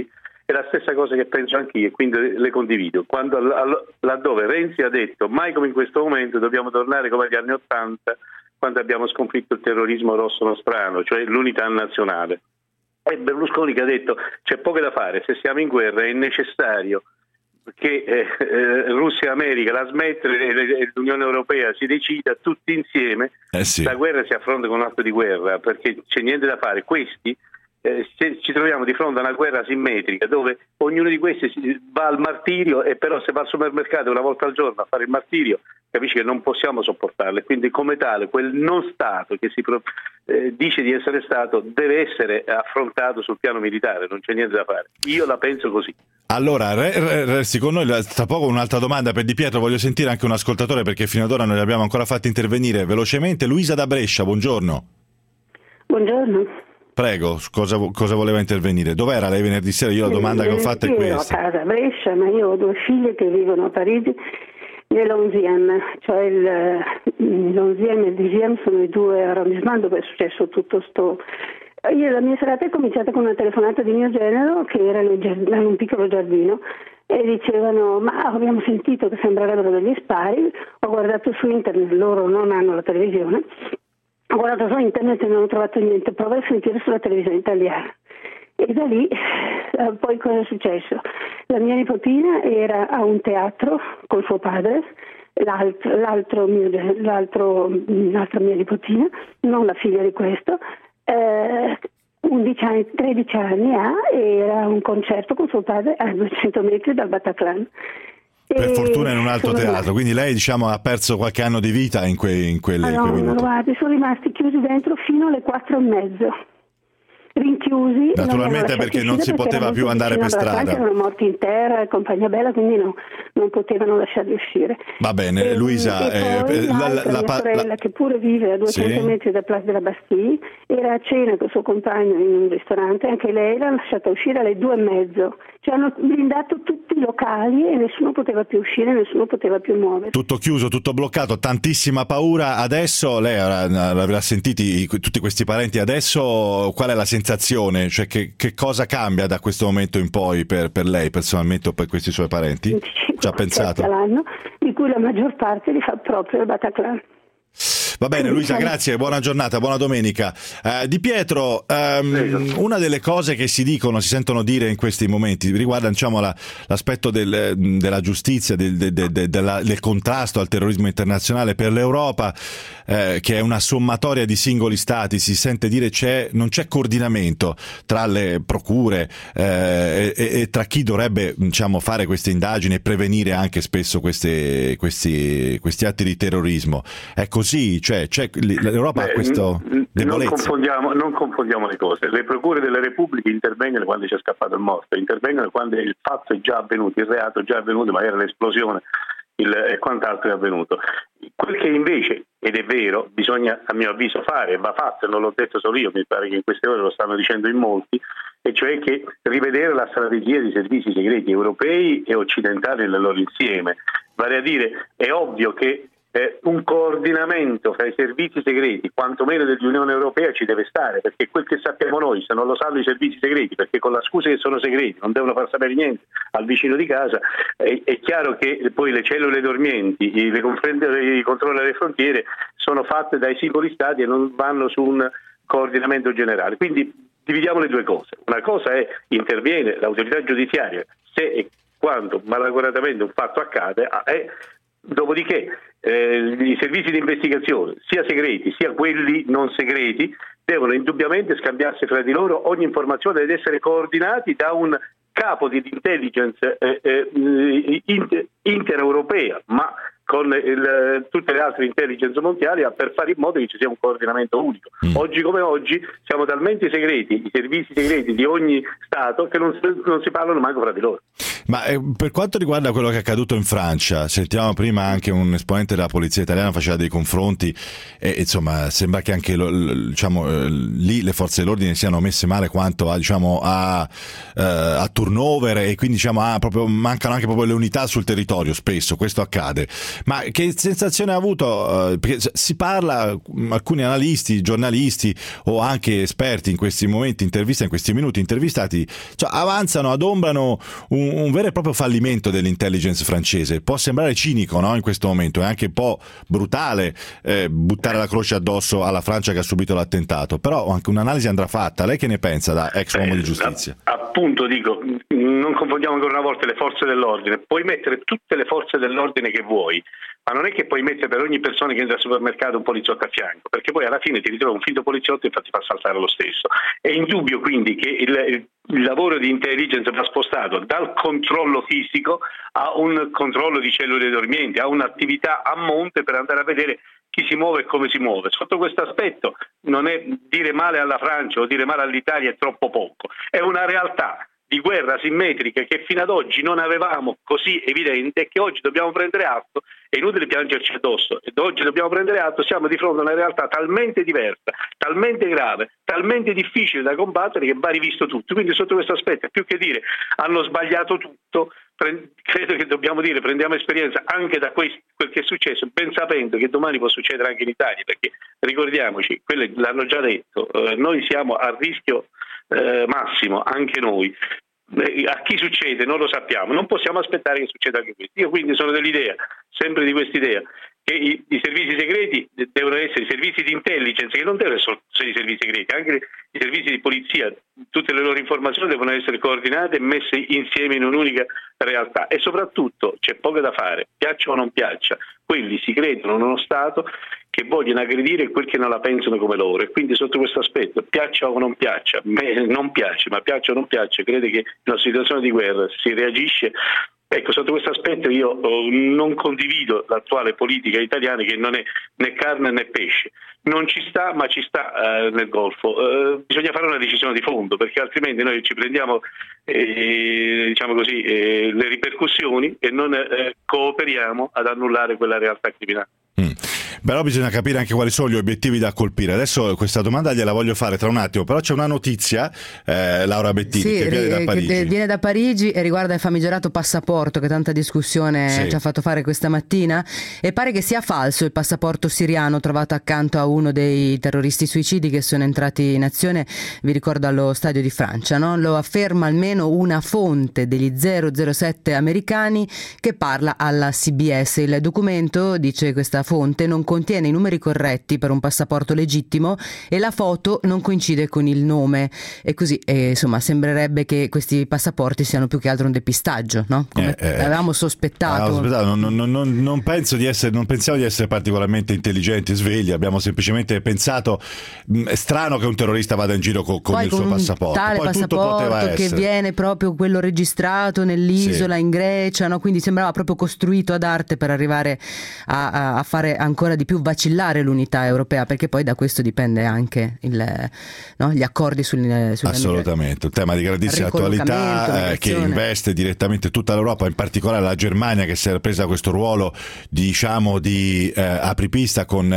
è la stessa cosa che penso anch'io e quindi le condivido. Quando laddove Renzi ha detto mai come in questo momento dobbiamo tornare come agli anni '80, quando abbiamo sconfitto il terrorismo rosso nostrano, cioè l'unità nazionale. E Berlusconi che ha detto c'è poco da fare, se siamo in guerra è necessario che Russia e America la smettere e l'Unione Europea si decida tutti insieme, la guerra si affronta con un atto di guerra, perché c'è niente da fare. Questi ci troviamo di fronte a una guerra asimmetrica dove ognuno di questi va al martirio, e però se va al supermercato una volta al giorno a fare il martirio capisci che non possiamo sopportarlo, e quindi come tale quel non Stato che si dice di essere Stato deve essere affrontato sul piano militare, non c'è niente da fare. Io la penso così. Allora, resti con noi, tra poco un'altra domanda per Di Pietro, voglio sentire anche un ascoltatore perché fino ad ora non li abbiamo ancora fatti intervenire. Velocemente, Luisa da Brescia, buongiorno. Buongiorno. Prego, cosa voleva intervenire? Dov'era lei venerdì sera? Io la domanda che ho fatto è questa. Io ero a casa a Brescia, ma io ho 2 figlie che vivono a Parigi nell'11e, cioè l'11e e il 10e sono i 2 arrondissement dove è successo tutto sto. La mia serata è cominciata con una telefonata di mio genero che era in un piccolo giardino e dicevano ma abbiamo sentito che sembrerebbero degli spari, ho guardato su internet, loro non hanno la televisione, ho guardato su internet e non ho trovato niente, provo a sentire sulla televisione italiana. E da lì poi cosa è successo? La mia nipotina era a un teatro con suo padre, l'altra mia nipotina, non la figlia di questo, 11 anni, 13 anni ha, e era a un concerto con suo padre a 200 metri dal Bataclan. Per fortuna in un altro teatro, quindi lei diciamo ha perso qualche anno di vita in quei minuti. Guardi, sono rimasti chiusi dentro fino alle 4:30. Rinchiusi, naturalmente perché non si poteva più andare per strada, erano morti in terra e compagnia bella, quindi non potevano lasciarli uscire. Va bene, Luisa, la sorella che pure vive a 200 metri da Place de la Bastille era a cena con suo compagno in un ristorante, anche lei l'ha lasciata uscire alle 2:30, cioè hanno blindato tutti i locali e nessuno poteva più uscire, nessuno poteva più muovere. Tutto chiuso, tutto bloccato, tantissima paura. Adesso lei avrà sentiti tutti questi parenti, adesso qual è la sensazione? Cioè che cosa cambia da questo momento in poi per lei personalmente o per questi suoi parenti? Ci ha pensato? All'anno, di cui la maggior parte li fa proprio il Bataclan. Va bene Luisa, grazie, buona giornata, buona domenica. Di Pietro, una delle cose che si sentono dire in questi momenti riguarda diciamo l'aspetto della giustizia, del contrasto al terrorismo internazionale per l'Europa, che è una sommatoria di singoli stati. Si sente dire non c'è coordinamento tra le procure e tra chi dovrebbe diciamo fare queste indagini e prevenire anche spesso questi atti di terrorismo. È così? Cioè l'Europa ha questo debolezza. Non confondiamo le cose. Le procure delle repubbliche intervengono quando c'è scappato il morto, intervengono quando il fatto è già avvenuto, il reato è già avvenuto, magari l'esplosione e quant'altro è avvenuto. Quel che invece, ed è vero, bisogna a mio avviso fare, e va fatto, e non l'ho detto solo io, mi pare che in queste ore lo stanno dicendo in molti, e cioè che rivedere la strategia di servizi segreti europei e occidentali nel loro insieme. Vale a dire, è ovvio che un coordinamento fra i servizi segreti, quantomeno dell'Unione Europea, ci deve stare, perché quel che sappiamo noi, se non lo sanno i servizi segreti, perché con la scusa che sono segreti non devono far sapere niente al vicino di casa, è chiaro che poi le cellule dormienti, i controlli alle frontiere sono fatte dai singoli stati e non vanno su un coordinamento generale. Quindi dividiamo le due cose. Una cosa è interviene l'autorità giudiziaria se e quando malauguratamente un fatto accade, dopodiché i servizi di investigazione, sia segreti sia quelli non segreti, devono indubbiamente scambiarsi fra di loro ogni informazione ed essere coordinati da un capo di intelligence intereuropea, ma con tutte le altre intelligence mondiali, per fare in modo che ci sia un coordinamento unico. Oggi come oggi siamo talmente segreti, i servizi segreti di ogni Stato, che non si parlano manco fra di loro. Ma per quanto riguarda quello che è accaduto in Francia, sentiamo prima anche un esponente della polizia italiana faceva dei confronti e insomma sembra che anche lì le forze dell'ordine siano messe male quanto a turnover, e quindi proprio mancano anche proprio le unità sul territorio, spesso questo accade. Ma che sensazione ha avuto? Perché si parla, alcuni analisti, giornalisti o anche esperti in questi momenti, in questi minuti intervistati, cioè avanzano, adombrano un vero e proprio fallimento dell'intelligence francese. Può sembrare cinico, no? In questo momento è anche un po' brutale buttare la croce addosso alla Francia che ha subito l'attentato, però anche un'analisi andrà fatta. Lei che ne pensa da ex uomo di giustizia? Appunto dico, non confondiamo ancora una volta le forze dell'ordine. Puoi mettere tutte le forze dell'ordine che vuoi, ma non è che puoi mettere per ogni persona che entra al supermercato un poliziotto a fianco, perché poi alla fine ti ritrovi un finto poliziotto e infatti fa saltare lo stesso. È indubbio quindi che il lavoro di intelligence va spostato dal controllo fisico a un controllo di cellule dormienti, a un'attività a monte per andare a vedere chi si muove e come si muove. Sotto questo aspetto non è dire male alla Francia o dire male all'Italia è troppo poco, è una realtà di guerra simmetrica che fino ad oggi non avevamo così evidente e che oggi dobbiamo prendere atto. È inutile piangerci addosso, ed oggi dobbiamo prendere atto, siamo di fronte a una realtà talmente diversa, talmente grave, talmente difficile da combattere che va rivisto tutto. Quindi sotto questo aspetto, più che dire hanno sbagliato tutto, credo che dobbiamo dire prendiamo esperienza anche da quel che è successo, ben sapendo che domani può succedere anche in Italia, perché ricordiamoci, quelli l'hanno già detto, noi siamo a rischio massimo, anche noi. A chi succede non lo sappiamo, non possiamo aspettare che succeda anche questo. Io quindi sono dell'idea, sempre di quest'idea, che i servizi segreti devono essere i servizi di intelligence, che non devono essere solo i servizi segreti, anche i servizi di polizia, tutte le loro informazioni devono essere coordinate e messe insieme in un'unica realtà. E soprattutto c'è poco da fare, piaccia o non piaccia, quelli si credono in uno Stato che vogliono aggredire quel che non la pensano come loro, e quindi sotto questo aspetto, piaccia o non piaccia, non piace, ma piaccia o non piaccia, credo che in una situazione di guerra si reagisce. Ecco, sotto questo aspetto io non condivido l'attuale politica italiana, che non è né carne né pesce. Non ci sta, ma ci sta nel Golfo. Bisogna fare una decisione di fondo, perché altrimenti noi ci prendiamo diciamo così, le ripercussioni e non cooperiamo ad annullare quella realtà criminale. Però bisogna capire anche quali sono gli obiettivi da colpire. Adesso questa domanda gliela voglio fare tra un attimo, però c'è una notizia, Laura Bettini, che viene da Parigi. Che viene da Parigi e riguarda il famigerato passaporto che tanta discussione ci ha fatto fare questa mattina, e pare che sia falso il passaporto siriano trovato accanto a uno dei terroristi suicidi che sono entrati in azione, vi ricordo, allo Stadio di Francia, no? Lo afferma almeno una fonte degli 007 americani che parla alla CBS. Il documento, dice questa fonte, non contiene i numeri corretti per un passaporto legittimo e la foto non coincide con il nome, e così insomma sembrerebbe che questi passaporti siano più che altro un depistaggio, no? Come avevamo sospettato. Non pensiamo di essere particolarmente intelligenti e svegli, abbiamo semplicemente pensato è strano che un terrorista vada in giro con il suo passaporto. Tale poi passaporto tutto poteva che essere. viene proprio quello registrato nell'isola in Grecia, no? Quindi sembrava proprio costruito ad arte per arrivare a fare ancora di più vacillare l'unità europea, perché poi da questo dipende anche gli accordi assolutamente, un tema di grandissima attualità che investe direttamente tutta l'Europa, in particolare la Germania, che si è presa questo ruolo di apripista con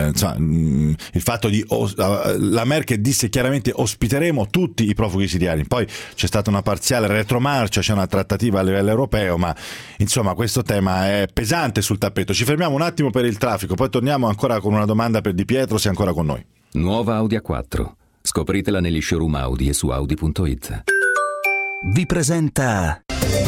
il fatto di la Merkel disse chiaramente ospiteremo tutti i profughi siriani, poi c'è stata una parziale retromarcia, c'è una trattativa a livello europeo, ma insomma questo tema è pesante sul tappeto. Ci fermiamo un attimo per il traffico, poi torniamo ancora con una domanda per Di Pietro, se è ancora con noi. Nuova Audi A4. Scopritela negli showroom Audi e su Audi.it. Vi presenta...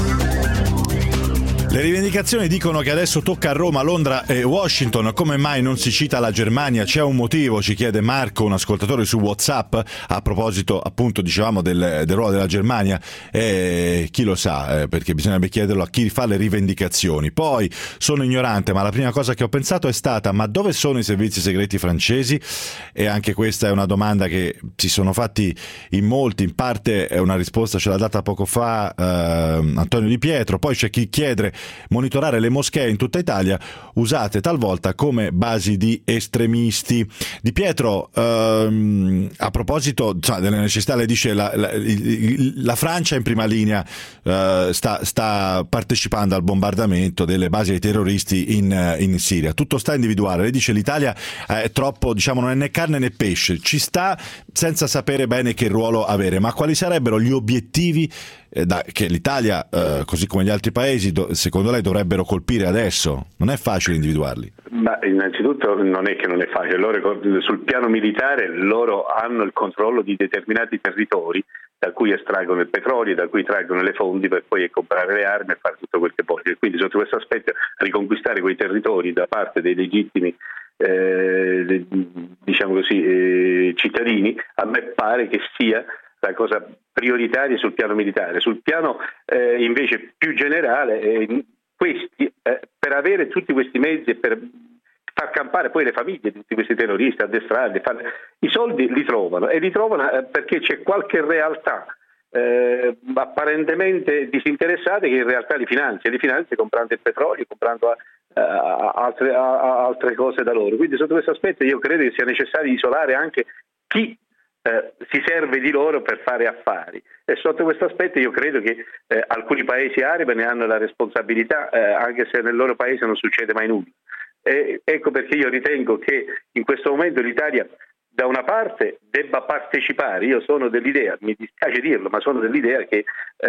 Le rivendicazioni dicono che adesso tocca a Roma, Londra e Washington. Come mai non si cita la Germania? C'è un motivo, ci chiede Marco, un ascoltatore su WhatsApp, a proposito appunto dicevamo del ruolo della Germania, e chi lo sa, perché bisognerebbe chiederlo a chi fa le rivendicazioni. Poi sono ignorante, ma la prima cosa che ho pensato è stata: ma dove sono i servizi segreti francesi? E anche questa è una domanda che si sono fatti in molti, in parte è una risposta ce l'ha data poco fa Antonio Di Pietro. Poi c'è chi chiede monitorare le moschee in tutta Italia usate talvolta come basi di estremisti. Di Pietro, a proposito delle necessità, lei dice la Francia in prima linea sta partecipando al bombardamento delle basi dei terroristi in Siria, tutto sta individuale. Lei dice l'Italia è troppo, non è né carne né pesce, ci sta senza sapere bene che ruolo avere. Ma quali sarebbero gli obiettivi che l'Italia, così come gli altri paesi, secondo lei dovrebbero colpire adesso? Non è facile individuarli. Ma innanzitutto non è che non è facile, loro, sul piano militare loro hanno il controllo di determinati territori da cui estraggono il petrolio, da cui traggono le fonti per poi comprare le armi e fare tutto quel che vogliono. Quindi sotto questo aspetto riconquistare quei territori da parte dei legittimi diciamo così, cittadini, a me pare che sia la cosa prioritaria sul piano militare. Sul piano invece più generale, per avere tutti questi mezzi e per far campare poi le famiglie di tutti questi terroristi, addestrarli, i soldi li trovano perché c'è qualche realtà apparentemente disinteressate che in realtà li finanzia comprando il petrolio, comprando altre cose da loro. Quindi sotto questo aspetto io credo che sia necessario isolare anche chi si serve di loro per fare affari, e sotto questo aspetto io credo che alcuni paesi arabi ne hanno la responsabilità, anche se nel loro paese non succede mai nulla. Ecco perché io ritengo che in questo momento l'Italia da una parte debba partecipare. Io sono dell'idea, mi dispiace dirlo, ma sono dell'idea che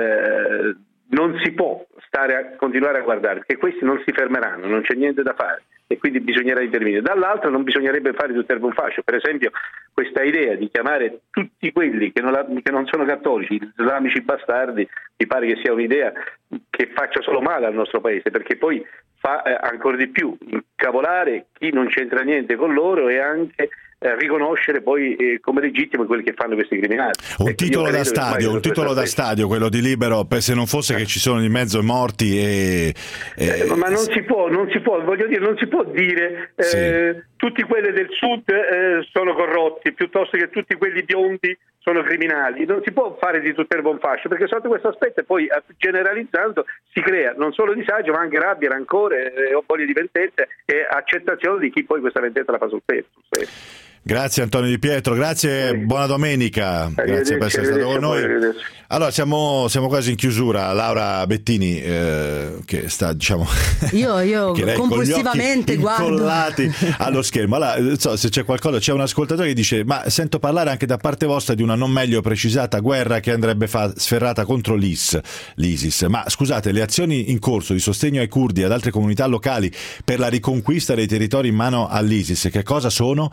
non si può continuare a guardare, perché questi non si fermeranno, non c'è niente da fare e quindi bisognerà intervenire. Dall'altro non bisognerebbe fare tutto erbo un fascio. Per esempio questa idea di chiamare tutti quelli che non sono cattolici islamici bastardi mi pare che sia un'idea che faccia solo male al nostro paese, perché poi fa ancora di più incavolare chi non c'entra niente con loro e anche riconoscere poi come legittimo quelli che fanno questi criminali. Un titolo da stadio, quello di Libero, per se non fosse che ci sono in mezzo morti ma non si può, voglio dire, non si può dire tutti quelli del sud sono corrotti piuttosto che tutti quelli biondi sono criminali. Non si può fare di tutto erba un fascio, perché sotto questo aspetto poi generalizzando si crea non solo disagio ma anche rabbia, rancore, voglia di vendetta e accettazione di chi poi questa vendetta la fa sul petto. Grazie Antonio Di Pietro, grazie, buona domenica, grazie per essere stato con noi. Allora siamo quasi in chiusura. Laura Bettini, che sta, diciamo, io che compulsivamente guardo incollati allo schermo. Allora, non so se c'è qualcosa, c'è un ascoltatore che dice: ma sento parlare anche da parte vostra di una non meglio precisata guerra che andrebbe sferrata contro l'ISIS. Ma scusate, le azioni in corso di sostegno ai curdi e ad altre comunità locali per la riconquista dei territori in mano all'ISIS, che cosa sono?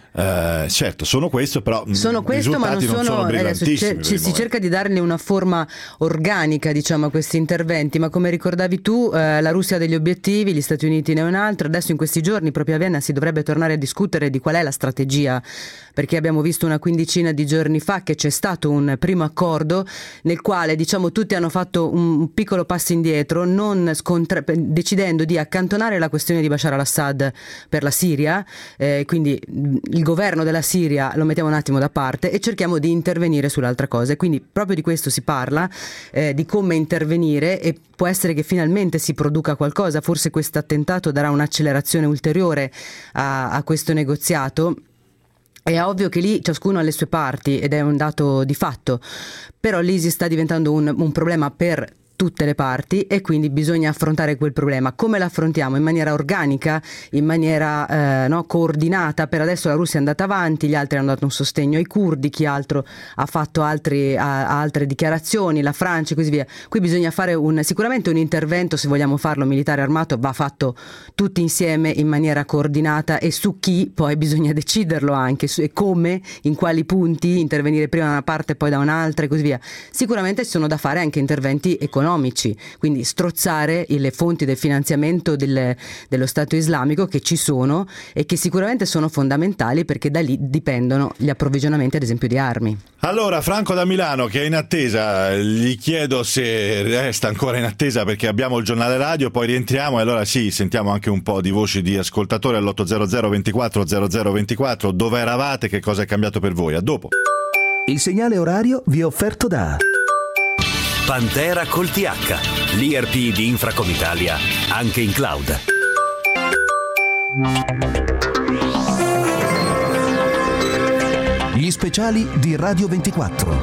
Certo, sono questo, però sono questo, ma non sono brillantissimi. Si cerca di darne una forma organica, diciamo, a questi interventi, ma come ricordavi tu, la Russia ha degli obiettivi, gli Stati Uniti ne ha un altro. Adesso in questi giorni proprio a Vienna si dovrebbe tornare a discutere di qual è la strategia, perché abbiamo visto una quindicina di giorni fa che c'è stato un primo accordo nel quale, diciamo, tutti hanno fatto un piccolo passo indietro, decidendo di accantonare la questione di Bashar al-Assad per la Siria, quindi il governo della Siria lo mettiamo un attimo da parte e cerchiamo di intervenire sull'altra cosa. E quindi proprio di questo si parla, di come intervenire, e può essere che finalmente si produca qualcosa. Forse questo attentato darà un'accelerazione ulteriore a questo negoziato. È ovvio che lì ciascuno ha le sue parti ed è un dato di fatto, però l'ISIS sta diventando un problema per tutte le parti e quindi bisogna affrontare quel problema. Come l'affrontiamo? In maniera organica, in maniera coordinata. Per adesso la Russia è andata avanti, gli altri hanno dato un sostegno ai curdi, chi altro ha fatto altre dichiarazioni, la Francia e così via. Qui bisogna fare sicuramente un intervento, se vogliamo farlo militare armato, va fatto tutti insieme in maniera coordinata, e su chi poi bisogna deciderlo anche, e come, in quali punti intervenire prima da una parte e poi da un'altra e così via. Sicuramente ci sono da fare anche interventi economici, quindi strozzare le fonti del finanziamento dello Stato islamico, che ci sono e che sicuramente sono fondamentali, perché da lì dipendono gli approvvigionamenti ad esempio di armi. Allora Franco da Milano, che è in attesa, gli chiedo se resta ancora in attesa, perché abbiamo il giornale radio, poi rientriamo e allora sì, sentiamo anche un po' di voci di ascoltatori all'800 24 0024. Dove eravate? Che cosa è cambiato per voi? A dopo. Il segnale orario vi è offerto da Pantera col TH, l'ERP di Infracom Italia, anche in cloud. Gli speciali di Radio 24.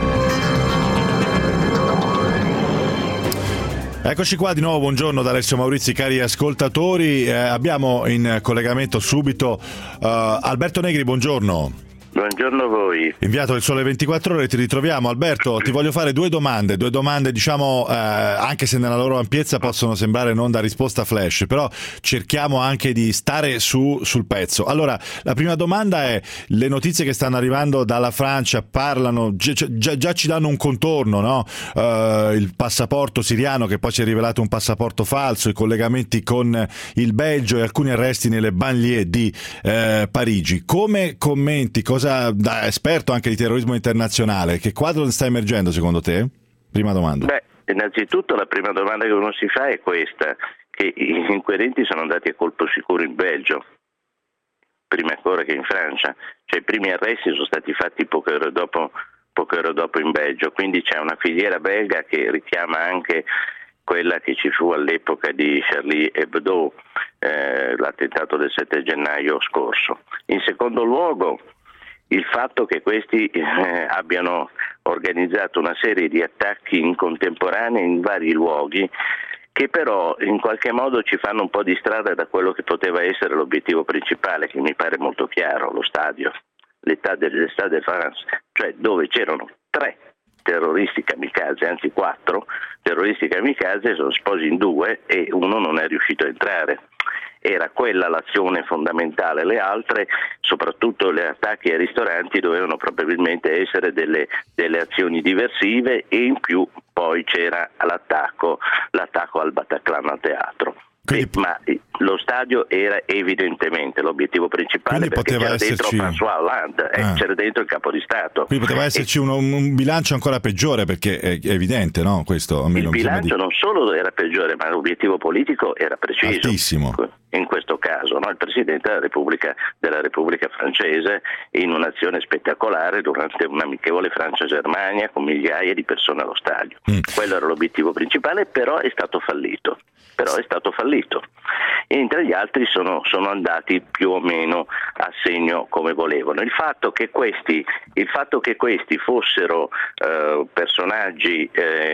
Eccoci qua di nuovo, buongiorno da Alessio Maurizi, cari ascoltatori. Abbiamo in collegamento subito Alberto Negri, buongiorno. Buongiorno a voi. Inviato del Sole 24 Ore, ti ritroviamo. Alberto, ti voglio fare due domande diciamo, anche se nella loro ampiezza possono sembrare non da risposta flash, però cerchiamo anche di stare sul pezzo. Allora, la prima domanda è: le notizie che stanno arrivando dalla Francia parlano, già ci danno un contorno, no? Il passaporto siriano che poi si è rivelato un passaporto falso, i collegamenti con il Belgio e alcuni arresti nelle banlieue di Parigi. Come commenti, da esperto anche di terrorismo internazionale, che quadro sta emergendo secondo te? Prima domanda. Innanzitutto la prima domanda che uno si fa è questa, che gli inquirenti sono andati a colpo sicuro in Belgio, prima ancora che in Francia, cioè i primi arresti sono stati fatti poche ore dopo in Belgio, quindi c'è una filiera belga che richiama anche quella che ci fu all'epoca di Charlie Hebdo, l'attentato del 7 gennaio scorso. In secondo luogo, il fatto che questi abbiano organizzato una serie di attacchi in contemporanea in vari luoghi, che però in qualche modo ci fanno un po' di strada da quello che poteva essere l'obiettivo principale, che mi pare molto chiaro: lo stadio, l'Stade de France, cioè dove c'erano 3 terroristi kamikaze, anzi 4 terroristi kamikaze, sono sposi in 2 e uno non è riuscito a entrare. Era quella l'azione fondamentale, le altre, soprattutto gli attacchi ai ristoranti, dovevano probabilmente essere delle azioni diversive, e in più poi c'era l'attacco al Bataclan, al teatro. Ma lo stadio era evidentemente l'obiettivo principale, perché c'era dentro François Hollande, c'era dentro il capo di Stato. Quindi poteva esserci un bilancio ancora peggiore, perché è evidente, no? Questo il bilancio non solo era peggiore, ma l'obiettivo politico era preciso. Altissimo. In questo caso, no? Il Presidente della Repubblica francese, in un'azione spettacolare durante un'amichevole Francia-Germania con migliaia di persone allo stadio. Quello era l'obiettivo principale, però è stato fallito. Mentre gli altri sono andati più o meno a segno come volevano. Il fatto che questi fossero personaggi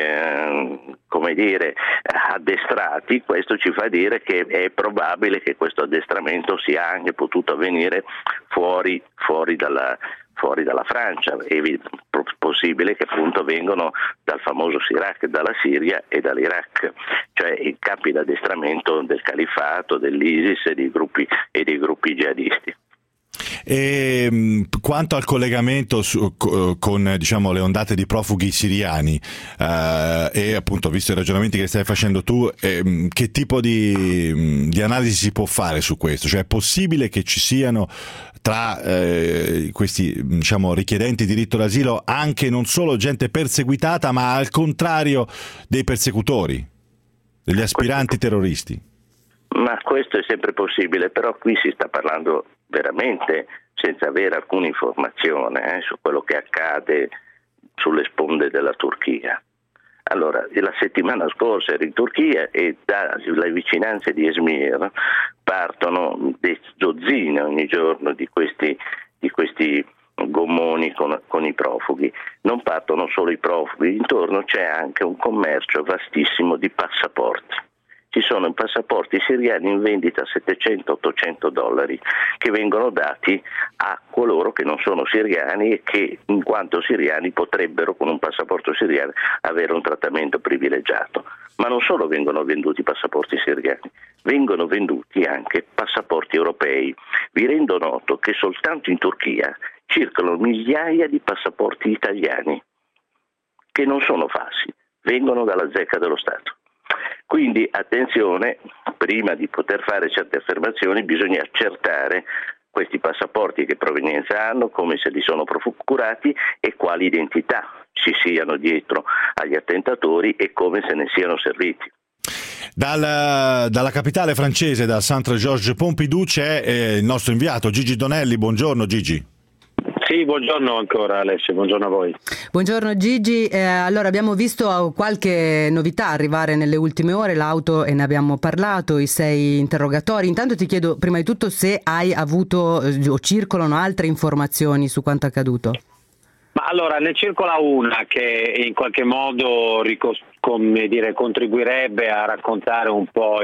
addestrati, questo ci fa dire che è probabile che questo addestramento sia anche potuto avvenire fuori dalla Francia. È possibile che appunto vengono dal famoso Iraq, dalla Siria e dall'Iraq, cioè i campi d'addestramento del califfato, dell'ISIS e dei gruppi jihadisti. E quanto al collegamento con diciamo le ondate di profughi siriani, e appunto visto i ragionamenti che stai facendo tu, che tipo di analisi si può fare su questo? Cioè è possibile che ci siano tra questi diciamo richiedenti diritto d'asilo anche non solo gente perseguitata, ma al contrario dei persecutori, degli aspiranti terroristi? Ma questo è sempre possibile, però qui si sta parlando veramente senza avere alcuna informazione su quello che accade sulle sponde della Turchia. Allora, la settimana scorsa ero in Turchia e dalle vicinanze di Izmir partono dozzine ogni giorno di questi gommoni con i profughi. Non partono solo i profughi, intorno c'è anche un commercio vastissimo di passaporti. Ci sono passaporti siriani in vendita a $700-800 che vengono dati a coloro che non sono siriani e che, in quanto siriani, potrebbero con un passaporto siriano avere un trattamento privilegiato. Ma non solo vengono venduti passaporti siriani, vengono venduti anche passaporti europei. Vi rendo noto che soltanto in Turchia circolano migliaia di passaporti italiani che non sono falsi, vengono dalla zecca dello Stato. Quindi attenzione, prima di poter fare certe affermazioni bisogna accertare questi passaporti che provenienza hanno, come se li sono procurati e quali identità ci siano dietro agli attentatori e come se ne siano serviti. Dalla capitale francese, da Centre Georges Pompidou, c'è il nostro inviato Gigi Donelli. Buongiorno Gigi. Sì, buongiorno ancora Alessio, buongiorno a voi. Buongiorno Gigi, allora abbiamo visto qualche novità arrivare nelle ultime ore, l'auto e ne abbiamo parlato, i 6 interrogatori. Intanto ti chiedo prima di tutto se hai avuto o circolano altre informazioni su quanto accaduto. Ma allora ne circola una che in qualche modo contribuirebbe a raccontare un po'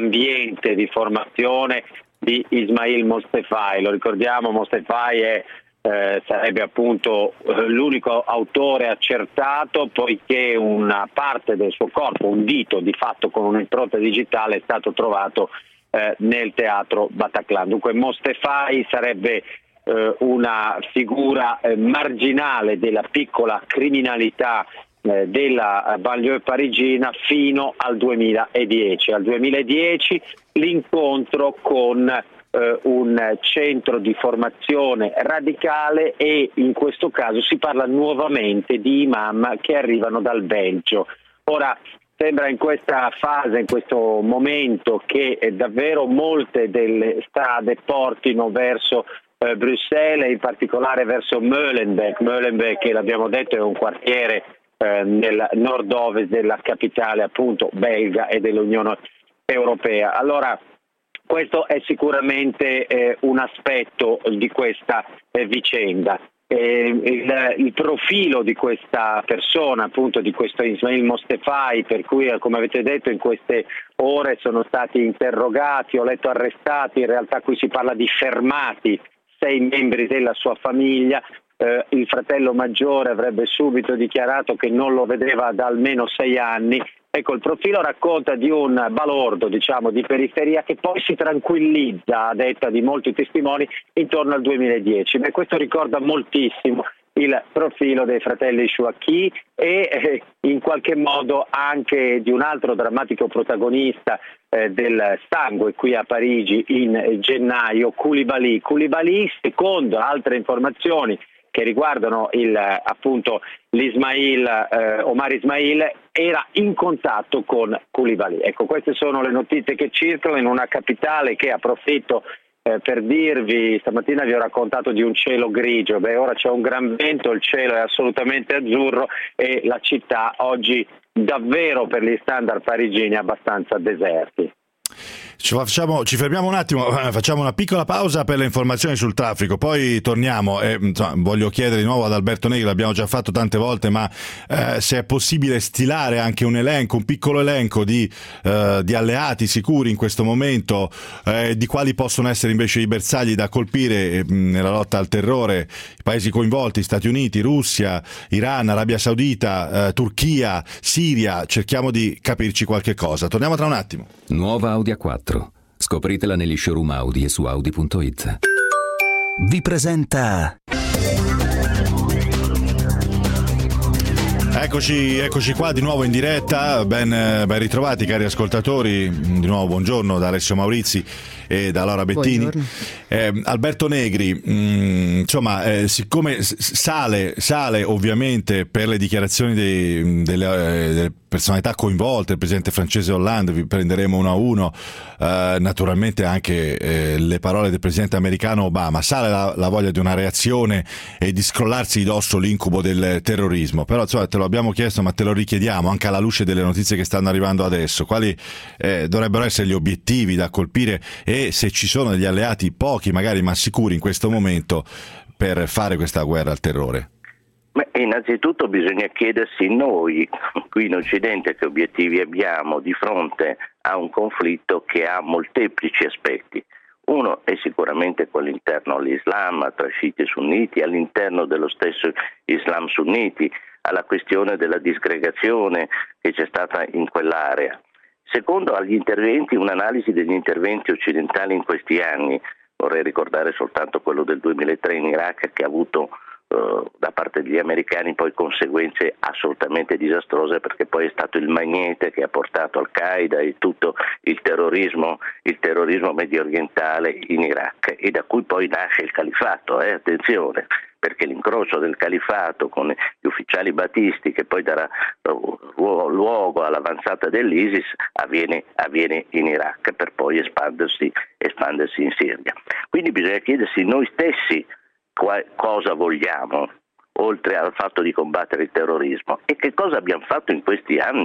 l'ambiente di formazione di Ismail Mostefai. Lo ricordiamo, Mostefai è sarebbe appunto l'unico autore accertato, poiché una parte del suo corpo, un dito di fatto con un'impronta digitale, è stato trovato nel teatro Bataclan. Dunque Mostefai sarebbe una figura marginale della piccola criminalità della banlieue parigina fino al 2010. Al 2010 l'incontro con un centro di formazione radicale, e in questo caso si parla nuovamente di imam che arrivano dal Belgio. Ora sembra in questa fase, in questo momento, che davvero molte delle strade portino verso Bruxelles e in particolare verso Molenbeek. Molenbeek, che l'abbiamo detto, è un quartiere nel nord-ovest della capitale appunto belga e dell'Unione Europea. Allora questo è sicuramente un aspetto di questa vicenda. Il profilo di questa persona, appunto di questo Ismail Mostefai, per cui come avete detto in queste ore sono stati interrogati, ho letto arrestati, in realtà qui si parla di fermati 6 membri della sua famiglia. Il fratello maggiore avrebbe subito dichiarato che non lo vedeva da almeno 6 anni. Ecco, il profilo racconta di un balordo, diciamo, di periferia che poi si tranquillizza, a detta di molti testimoni, intorno al 2010. Beh, questo ricorda moltissimo il profilo dei fratelli Chouachi e in qualche modo anche di un altro drammatico protagonista del sangue qui a Parigi in gennaio, Koulibaly. Koulibaly, secondo altre informazioni che riguardano Omar Ismail, era in contatto con Koulibaly. Ecco, queste sono le notizie che circolano in una capitale che, approfitto per dirvi, stamattina vi ho raccontato di un cielo grigio. Beh, ora c'è un gran vento, il cielo è assolutamente azzurro e la città oggi davvero, per gli standard parigini, è abbastanza deserti. Ci fermiamo un attimo, facciamo una piccola pausa per le informazioni sul traffico, poi torniamo e voglio chiedere di nuovo ad Alberto Negri, l'abbiamo già fatto tante volte, ma se è possibile stilare anche un piccolo elenco di alleati sicuri in questo momento, di quali possono essere invece i bersagli da colpire nella lotta al terrore, i paesi coinvolti, Stati Uniti, Russia, Iran, Arabia Saudita, Turchia, Siria. Cerchiamo di capirci qualche cosa. Torniamo tra un attimo. Nuova Audi A4. Scopritela negli showroom Audi e su Audi.it. Vi presenta... Eccoci qua di nuovo in diretta, ben ritrovati cari ascoltatori, di nuovo buongiorno da Alessio Maurizi e da Laura Bettini. Alberto Negri, siccome sale ovviamente per le dichiarazioni delle personalità coinvolte, il presidente francese Hollande, vi prenderemo uno a uno, naturalmente anche le parole del presidente americano Obama, sale la voglia di una reazione e di scrollarsi di dosso l'incubo del terrorismo, però te lo abbiamo chiesto ma te lo richiediamo anche alla luce delle notizie che stanno arrivando adesso, quali dovrebbero essere gli obiettivi da colpire e se ci sono degli alleati, pochi magari ma sicuri in questo momento, per fare questa guerra al terrore? Innanzitutto bisogna chiedersi noi qui in Occidente che obiettivi abbiamo di fronte a un conflitto che ha molteplici aspetti. Uno è sicuramente quello interno all'Islam, tra sciiti e sunniti, all'interno dello stesso Islam sunniti, alla questione della disgregazione che c'è stata in quell'area. Secondo, agli interventi, un'analisi degli interventi occidentali in questi anni. Vorrei ricordare soltanto quello del 2003 in Iraq, che ha avuto da parte degli americani poi conseguenze assolutamente disastrose, perché poi è stato il magnete che ha portato Al-Qaeda e tutto il terrorismo medio orientale in Iraq, e da cui poi nasce il califfato, attenzione, perché l'incrocio del califfato con gli ufficiali battisti, che poi darà luogo all'avanzata dell'ISIS, avviene in Iraq per poi espandersi in Siria. Quindi bisogna chiedersi noi stessi cosa vogliamo, oltre al fatto di combattere il terrorismo, e che cosa abbiamo fatto in questi anni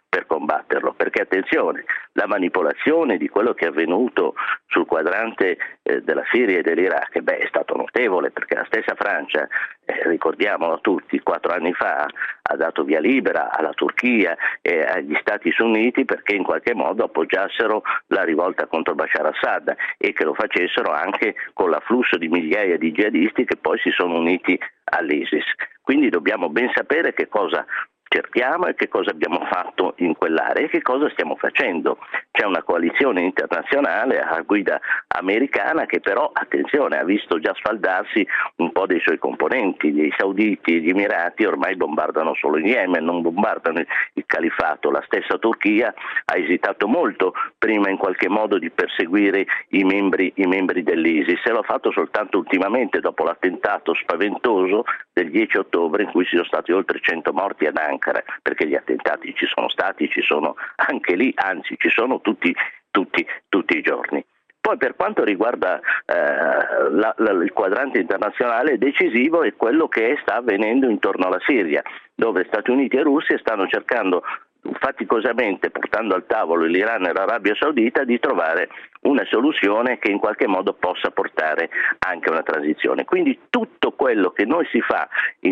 per combatterlo, perché attenzione, la manipolazione di quello che è avvenuto sul quadrante della Siria e dell'Iraq è stato notevole, perché la stessa Francia, ricordiamolo tutti, 4 anni fa ha dato via libera alla Turchia e agli Stati Uniti perché in qualche modo appoggiassero la rivolta contro Bashar Assad e che lo facessero anche con l'afflusso di migliaia di jihadisti che poi si sono uniti all'ISIS. Quindi dobbiamo ben sapere che cosa cerchiamo e che cosa abbiamo fatto in quell'area e che cosa stiamo facendo. C'è una coalizione internazionale a guida americana che però, attenzione, ha visto già sfaldarsi un po' dei suoi componenti. Gli sauditi e gli emirati ormai bombardano solo in Yemen, non bombardano il califato. La stessa Turchia ha esitato molto prima in qualche modo di perseguire i membri dell'ISIS e l'ha fatto soltanto ultimamente dopo l'attentato spaventoso del 10 ottobre in cui ci sono stati oltre 100 morti ad Ankara, perché gli attentati ci sono stati, ci sono anche lì, anzi ci sono tutti i giorni. Poi per quanto riguarda il quadrante internazionale, decisivo è quello che sta avvenendo intorno alla Siria, dove Stati Uniti e Russia stanno cercando faticosamente, portando al tavolo l'Iran e l'Arabia Saudita, di trovare una soluzione che in qualche modo possa portare anche una transizione. Quindi tutto quello che noi si fa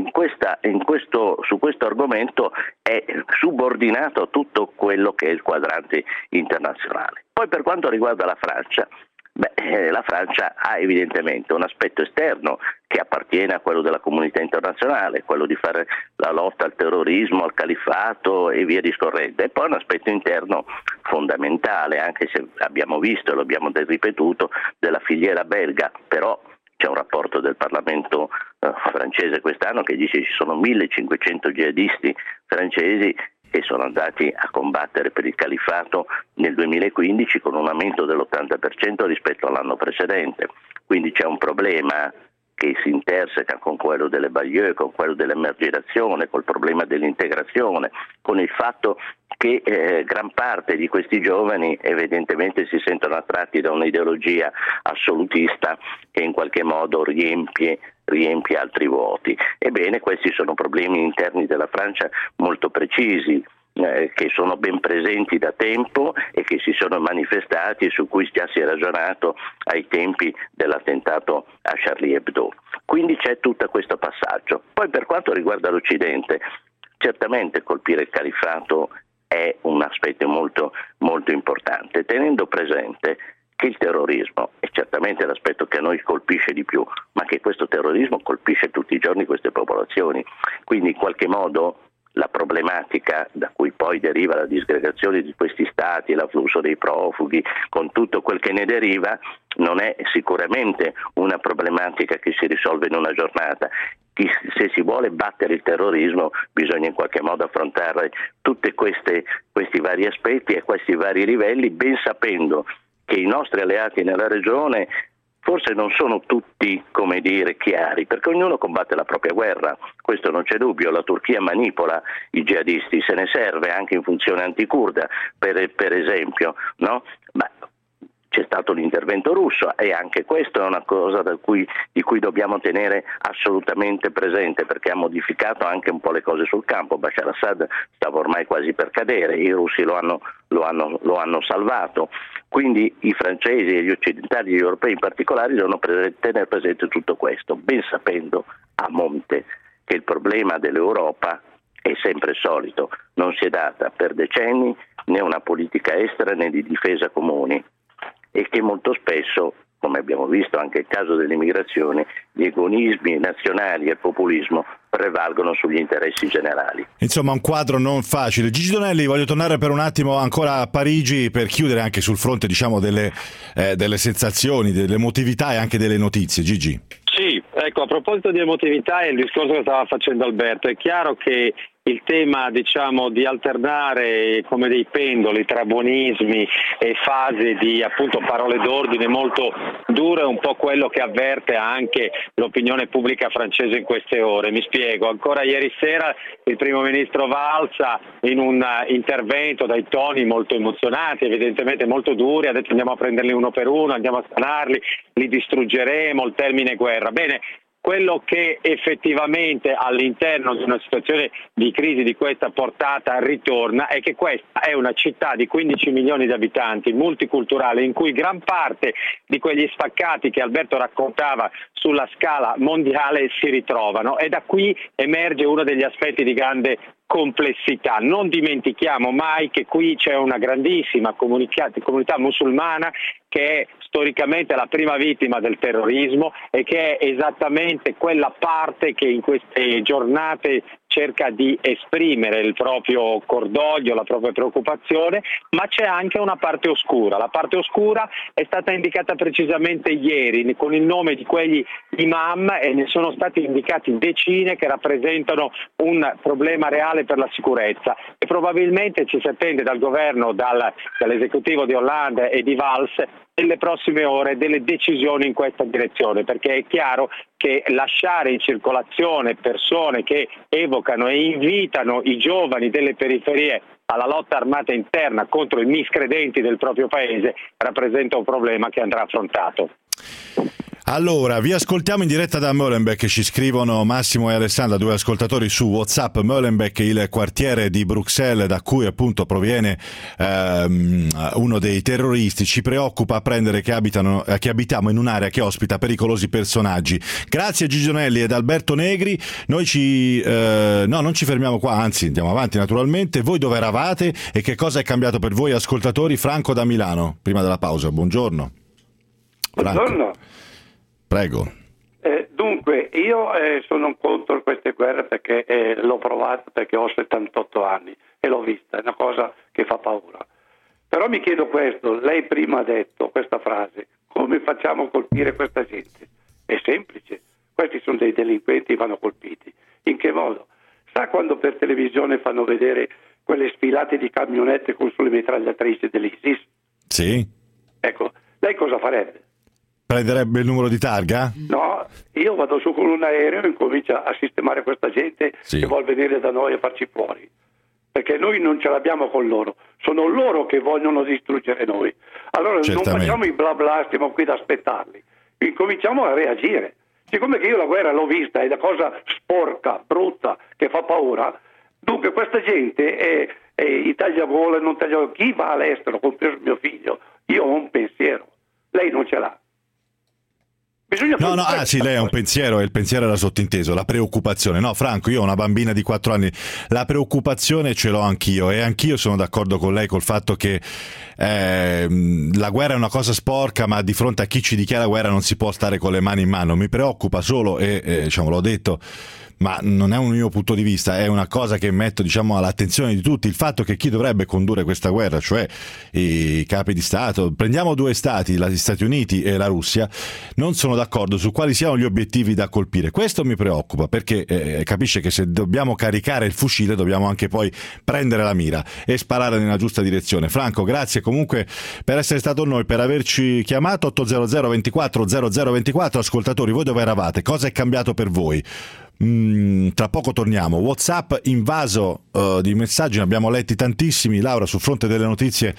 su questo argomento è subordinato a tutto quello che è il quadrante internazionale. Poi per quanto riguarda la Francia, la Francia ha evidentemente un aspetto esterno che appartiene a quello della comunità internazionale, quello di fare la lotta al terrorismo, al califato e via discorrendo, e poi un aspetto interno fondamentale, anche se abbiamo visto e lo abbiamo ripetuto, della filiera belga, però c'è un rapporto del Parlamento francese quest'anno che dice che ci sono 1500 jihadisti francesi che sono andati a combattere per il califato nel 2015 con un aumento dell'80% rispetto all'anno precedente. Quindi c'è un problema che si interseca con quello delle banlieue, con quello dell'emarginazione, col problema dell'integrazione, con il fatto che gran parte di questi giovani evidentemente si sentono attratti da un'ideologia assolutista che in qualche modo riempie altri vuoti. Ebbene, questi sono problemi interni della Francia molto precisi, che sono ben presenti da tempo e che si sono manifestati e su cui già si è ragionato ai tempi dell'attentato a Charlie Hebdo. Quindi c'è tutto questo passaggio. Poi per quanto riguarda l'Occidente, certamente colpire il califato è un aspetto molto, molto importante, tenendo presente che il terrorismo è certamente l'aspetto che a noi colpisce di più, ma che questo terrorismo colpisce tutti i giorni queste popolazioni. Quindi in qualche modo la problematica da cui poi deriva la disgregazione di questi stati, l'afflusso dei profughi, con tutto quel che ne deriva, non è sicuramente una problematica che si risolve in una giornata. Se si vuole battere il terrorismo bisogna in qualche modo affrontare tutti questi vari aspetti e questi vari livelli, ben sapendo che i nostri alleati nella regione forse non sono tutti, come dire, chiari, perché ognuno combatte la propria guerra, questo non c'è dubbio. La Turchia manipola i jihadisti, se ne serve anche in funzione anticurda, per esempio, no? Ma c'è stato l'intervento russo e anche questo è una cosa di cui dobbiamo tenere assolutamente presente, perché ha modificato anche un po' le cose sul campo. Bashar Assad stava ormai quasi per cadere, i russi lo hanno salvato. Quindi i francesi e gli occidentali, gli europei in particolare, devono tenere presente tutto questo, ben sapendo a monte che il problema dell'Europa è sempre il solito, non si è data per decenni né una politica estera né di difesa comuni, e che molto spesso, come abbiamo visto anche nel caso dell'immigrazione, gli egoismi nazionali e il populismo prevalgono sugli interessi generali. Insomma, un quadro non facile. Gigi Donelli, voglio tornare per un attimo ancora a Parigi per chiudere anche sul fronte, diciamo, delle sensazioni, delle emotività e anche delle notizie. Gigi. Sì, ecco, a proposito di emotività e il discorso che stava facendo Alberto, è chiaro che il tema, diciamo, di alternare come dei pendoli tra buonismi e fasi di appunto parole d'ordine molto dure è un po' quello che avverte anche l'opinione pubblica francese in queste ore. Mi spiego, ancora ieri sera il primo ministro Valls in un intervento dai toni molto emozionati, evidentemente molto duri, ha detto andiamo a prenderli uno per uno, andiamo a spanarli, li distruggeremo, il termine guerra. Bene, quello che effettivamente all'interno di una situazione di crisi di questa portata ritorna è che questa è una città di 15 milioni di abitanti, multiculturale, in cui gran parte di quegli spaccati che Alberto raccontava sulla scala mondiale si ritrovano, e da qui emerge uno degli aspetti di grande complessità. Non dimentichiamo mai che qui c'è una grandissima comunità musulmana che è storicamente la prima vittima del terrorismo e che è esattamente quella parte che in queste giornate cerca di esprimere il proprio cordoglio, la propria preoccupazione, ma c'è anche una parte oscura. La parte oscura è stata indicata precisamente ieri con il nome di quegli imam, e ne sono stati indicati decine che rappresentano un problema reale per la sicurezza, e probabilmente ci si attende dal governo, dall'esecutivo di Hollande e di Valls, nelle prossime ore delle decisioni in questa direzione, perché è chiaro che lasciare in circolazione persone che evocano e invitano i giovani delle periferie alla lotta armata interna contro i miscredenti del proprio paese rappresenta un problema che andrà affrontato. Allora, vi ascoltiamo in diretta da Molenbeek, ci scrivono Massimo e Alessandra, 2 ascoltatori su WhatsApp. Molenbeek, il quartiere di Bruxelles da cui appunto proviene uno dei terroristi. Ci preoccupa apprendere che abitiamo in un'area che ospita pericolosi personaggi. Grazie Gigionelli ed Alberto Negri. Noi non ci fermiamo qua, anzi andiamo avanti naturalmente. Voi dove eravate e che cosa è cambiato per voi ascoltatori? Franco da Milano, prima della pausa. Buongiorno. Franco. Buongiorno. Prego. Dunque, io sono contro queste guerre perché l'ho provato, perché ho 78 anni e l'ho vista, è una cosa che fa paura. Però mi chiedo questo, lei prima ha detto questa frase, come facciamo a colpire questa gente? È semplice, questi sono dei delinquenti, vanno colpiti. In che modo? Sa quando per televisione fanno vedere quelle sfilate di camionette con sulle mitragliatrici dell'ISIS? Sì. Ecco, lei cosa farebbe? Prenderebbe il numero di targa? No, io vado su con un aereo e incomincio a sistemare questa gente che vuole venire da noi a farci fuori, perché noi non ce l'abbiamo con loro, sono loro che vogliono distruggere noi. Allora non facciamo i bla bla, stiamo qui ad aspettarli, incominciamo a reagire. Siccome che io la guerra l'ho vista, è una cosa sporca, brutta, che fa paura, dunque questa gente è tagliagole, non tagliagole, chi va all'estero, compreso mio figlio, io ho un pensiero, lei non ce l'ha. Sì, lei ha un pensiero e il pensiero era sottinteso, la preoccupazione. No, Franco, io ho una bambina di 4 anni, la preoccupazione ce l'ho anch'io e anch'io sono d'accordo con lei col fatto che la guerra è una cosa sporca, ma di fronte a chi ci dichiara guerra non si può stare con le mani in mano. Mi preoccupa solo, l'ho detto, ma non è un mio punto di vista, è una cosa che metto all'attenzione di tutti, il fatto che chi dovrebbe condurre questa guerra, cioè i capi di Stato, prendiamo 2 stati, gli Stati Uniti e la Russia, non sono d'accordo su quali siano gli obiettivi da colpire. Questo mi preoccupa perché capisce che se dobbiamo caricare il fucile dobbiamo anche poi prendere la mira e sparare nella giusta direzione. Franco, grazie comunque per essere stato con noi, per averci chiamato. 800 24 0024. Ascoltatori, voi dove eravate? Cosa è cambiato per voi? Tra poco torniamo. WhatsApp invaso di messaggi, ne abbiamo letti tantissimi. Laura, sul fronte delle notizie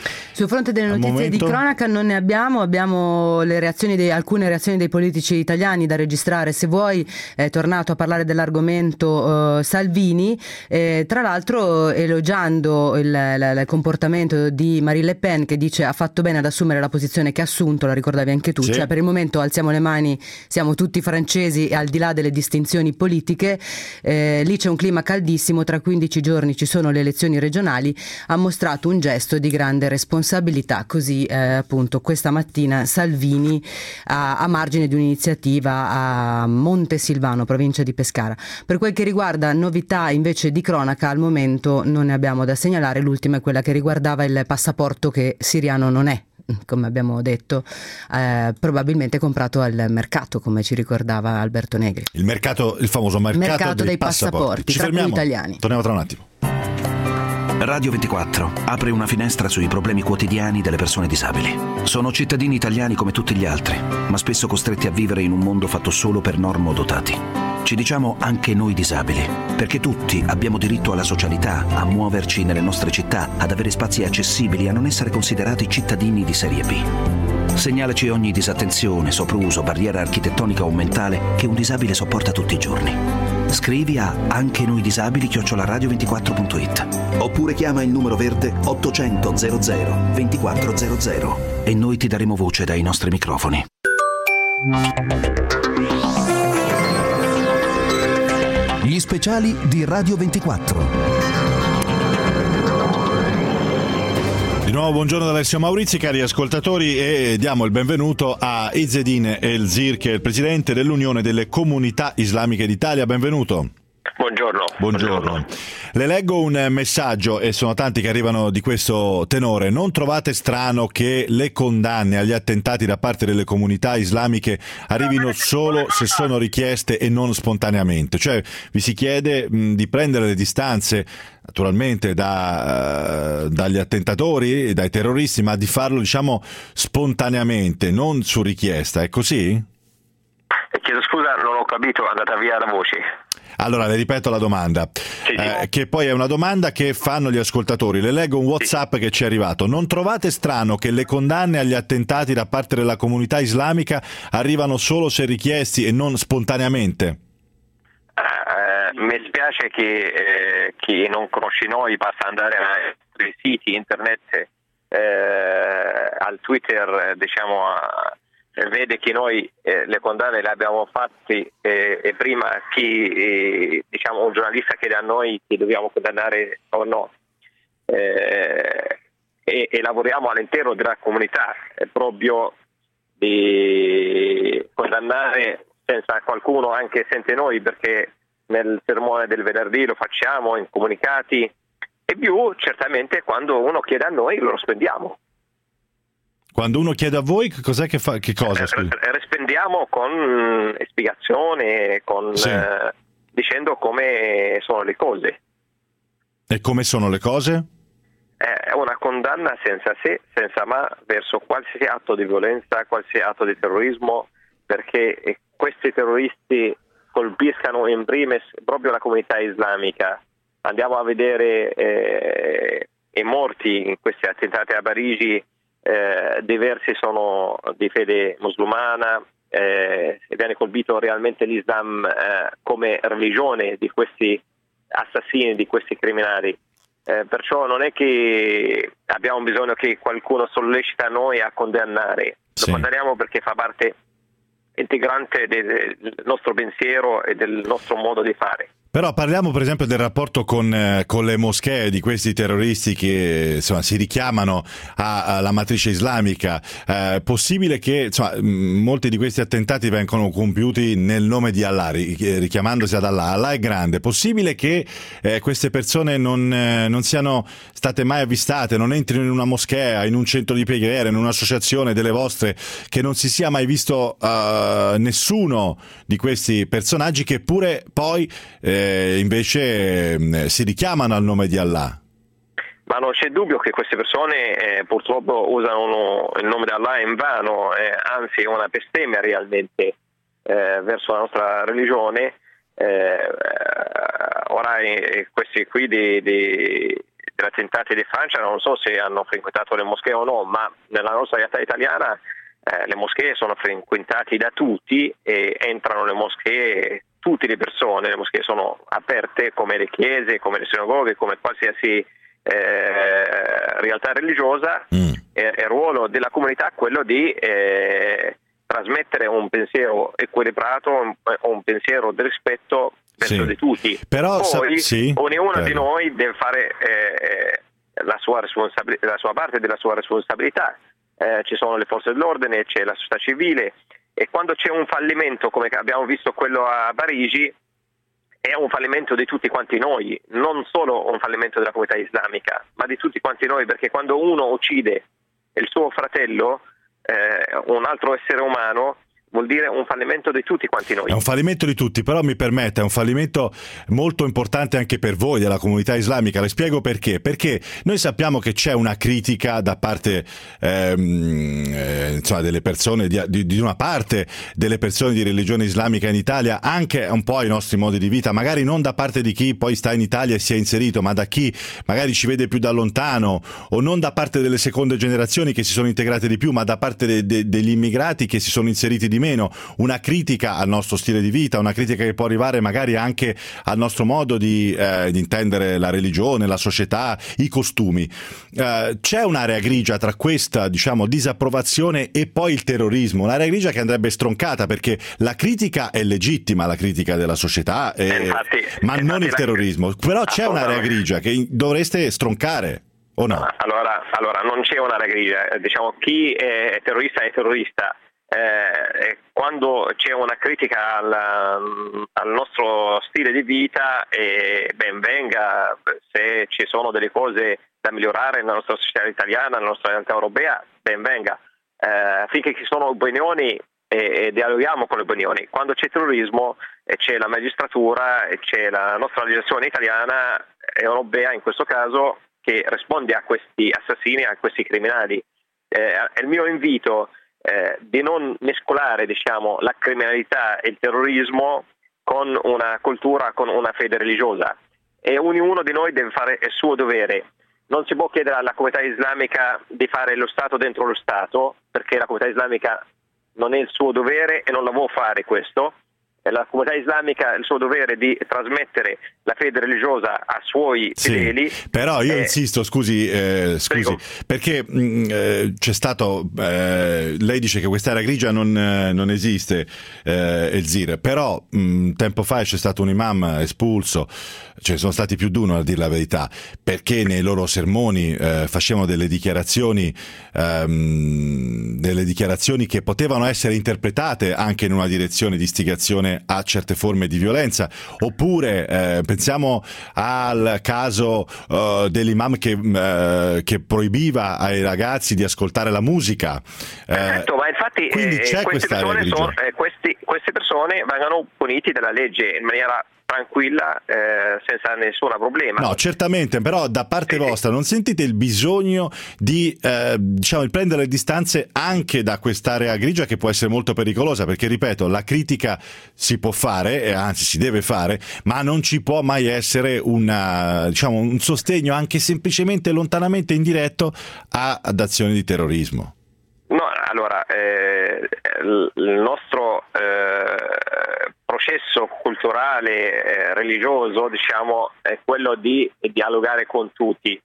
di cronaca non ne abbiamo le reazioni alcune reazioni dei politici italiani da registrare. Se vuoi, è tornato a parlare dell'argomento Salvini, tra l'altro elogiando il comportamento di Marine Le Pen, che dice ha fatto bene ad assumere la posizione che ha assunto, la ricordavi anche tu, cioè per il momento alziamo le mani, siamo tutti francesi e al di là delle distinzioni politiche. Lì c'è un clima caldissimo, tra 15 giorni ci sono le elezioni regionali, ha mostrato un gesto di grande responsabilità, così appunto questa mattina Salvini a margine di un'iniziativa a Montesilvano, provincia di Pescara. Per quel che riguarda novità invece di cronaca, al momento non ne abbiamo da segnalare. L'ultima è quella che riguardava il passaporto, che siriano non è, come abbiamo detto, probabilmente comprato al mercato, come ci ricordava Alberto Negri. Il famoso mercato dei passaporti. Ci fermiamo, italiani. Torniamo tra un attimo. Radio 24 apre una finestra sui problemi quotidiani delle persone disabili. Sono cittadini italiani come tutti gli altri, ma spesso costretti a vivere in un mondo fatto solo per normodotati. Ci diciamo anche noi disabili, perché tutti abbiamo diritto alla socialità, a muoverci nelle nostre città, ad avere spazi accessibili, a non essere considerati cittadini di serie B. Segnalaci ogni disattenzione, sopruso, barriera architettonica o mentale che un disabile sopporta tutti i giorni. Scrivi a anchenoidisabili@radio24.it oppure chiama il numero verde 800 00 2400 e noi ti daremo voce dai nostri microfoni. Gli speciali di Radio 24. Di nuovo buongiorno da Alessio Maurizi, cari ascoltatori, e diamo il benvenuto a Izzedine El-Zir, che è il presidente dell'Unione delle Comunità Islamiche d'Italia. Benvenuto. Buongiorno. Le leggo un messaggio, e sono tanti che arrivano di questo tenore. Non trovate strano che le condanne agli attentati da parte delle comunità islamiche arrivino solo se sono richieste e non spontaneamente? Cioè vi si chiede di prendere le distanze naturalmente dagli attentatori e dai terroristi, ma di farlo, diciamo, spontaneamente, non su richiesta. È così? Chiedo scusa, non ho capito, è andata via la voce. Allora, le ripeto la domanda, che poi è una domanda che fanno gli ascoltatori. Le leggo un WhatsApp che ci è arrivato. Non trovate strano che le condanne agli attentati da parte della comunità islamica arrivano solo se richiesti e non spontaneamente? Mi spiace che chi non conosce noi basta andare ai siti internet, al Twitter, diciamo, vede che noi le condanne le abbiamo fatte e prima che diciamo un giornalista chiede a noi che dobbiamo condannare o no, e lavoriamo all'interno della comunità proprio di condannare senza qualcuno anche sente noi, perché nel sermone del venerdì lo facciamo in comunicati, e più certamente quando uno chiede a noi lo rispondiamo. Quando uno chiede a voi, cos'è che fa? Che cosa? Rispondiamo con spiegazione, dicendo come sono le cose. E come sono le cose? È una condanna senza se, senza ma, verso qualsiasi atto di violenza, qualsiasi atto di terrorismo, perché questi terroristi colpiscano in primis proprio la comunità islamica. Andiamo a vedere i morti in questi attentati a Parigi. Diversi sono di fede musulmana, viene colpito realmente l'Islam come religione di questi assassini, di questi criminali, perciò non è che abbiamo bisogno che qualcuno sollecita noi a condannare, lo condanniamo perché fa parte integrante del nostro pensiero e del nostro modo di fare. Però parliamo per esempio del rapporto con le moschee di questi terroristi che insomma si richiamano alla matrice islamica. È possibile che insomma molti di questi attentati vengano compiuti nel nome di Allah, richiamandosi ad Allah. Allah è grande. È possibile che queste persone non siano state mai avvistate, non entrino in una moschea, in un centro di preghiera, in un'associazione delle vostre, che non si sia mai visto nessuno di questi personaggi, che pure poi invece si richiamano al nome di Allah? Ma non c'è dubbio che queste persone purtroppo usano il nome di Allah in vano, anzi è una bestemmia realmente verso la nostra religione. Ora questi qui degli attentati di Francia non so se hanno frequentato le moschee o no, ma nella nostra realtà italiana le moschee sono frequentate da tutti e entrano nelle moschee tutte le persone. Le moschee sono aperte come le chiese, come le sinagoghe, come qualsiasi realtà religiosa. Il ruolo della comunità è quello di trasmettere un pensiero equilibrato, un pensiero di rispetto verso di tutti. Però poi ognuno di noi deve fare la sua parte della sua responsabilità. Ci sono le forze dell'ordine, c'è la società civile, e quando c'è un fallimento come abbiamo visto quello a Parigi, è un fallimento di tutti quanti noi, non solo un fallimento della comunità islamica, ma di tutti quanti noi, perché quando uno uccide il suo fratello, un altro essere umano, vuol dire un fallimento di tutti quanti noi. È un fallimento di tutti, però mi permette, è un fallimento molto importante anche per voi della comunità islamica. Le spiego perché. Perché noi sappiamo che c'è una critica da parte insomma, delle persone di una parte delle persone di religione islamica in Italia, anche un po' ai nostri modi di vita, magari non da parte di chi poi sta in Italia e si è inserito, ma da chi magari ci vede più da lontano, o non da parte delle seconde generazioni che si sono integrate di più, ma da parte degli immigrati che si sono inseriti di meno, una critica al nostro stile di vita, una critica che può arrivare magari anche al nostro modo di intendere la religione, la società, i costumi. C'è un'area grigia tra questa, diciamo, disapprovazione e poi il terrorismo, un'area grigia che andrebbe stroncata, perché la critica è legittima, la critica della società, ma non il terrorismo. Però c'è un'area grigia che dovreste stroncare, o no? Allora non c'è un'area grigia, diciamo, chi è terrorista è terrorista. Quando c'è una critica al nostro stile di vita, ben venga. Se ci sono delle cose da migliorare nella nostra società italiana, nella nostra realtà europea, ben venga, finché ci sono opinioni e dialoghiamo con le opinioni. Quando c'è terrorismo c'è la magistratura e c'è la nostra legislazione italiana e europea in questo caso che risponde a questi assassini, a questi criminali. Il mio invito di non mescolare, diciamo, la criminalità e il terrorismo con una cultura, con una fede religiosa, e ognuno di noi deve fare il suo dovere. Non si può chiedere alla comunità islamica di fare lo Stato dentro lo Stato, perché la comunità islamica non è il suo dovere e non la vuole fare questo. La comunità islamica ha il suo dovere di trasmettere la fede religiosa ai suoi fedeli. Però io insisto, scusi, perché c'è stato, lei dice che quest'area grigia non esiste, Elzir, però tempo fa c'è stato un imam espulso, ce ne sono stati più di uno, a dire la verità, perché nei loro sermoni facevano delle dichiarazioni che potevano essere interpretate anche in una direzione di istigazione a certe forme di violenza. Oppure pensiamo al caso dell'imam che proibiva ai ragazzi di ascoltare la musica. Certo, ma infatti queste persone vengono punite dalla legge in maniera tranquilla, senza nessun problema. No, certamente, però da parte vostra non sentite il bisogno di diciamo, prendere le distanze anche da quest'area grigia che può essere molto pericolosa, perché ripeto, la critica si può fare, e anzi si deve fare, ma non ci può mai essere un sostegno anche semplicemente lontanamente indiretto ad azioni di terrorismo. No, allora il nostro processo culturale religioso, diciamo, è quello di dialogare con tutti.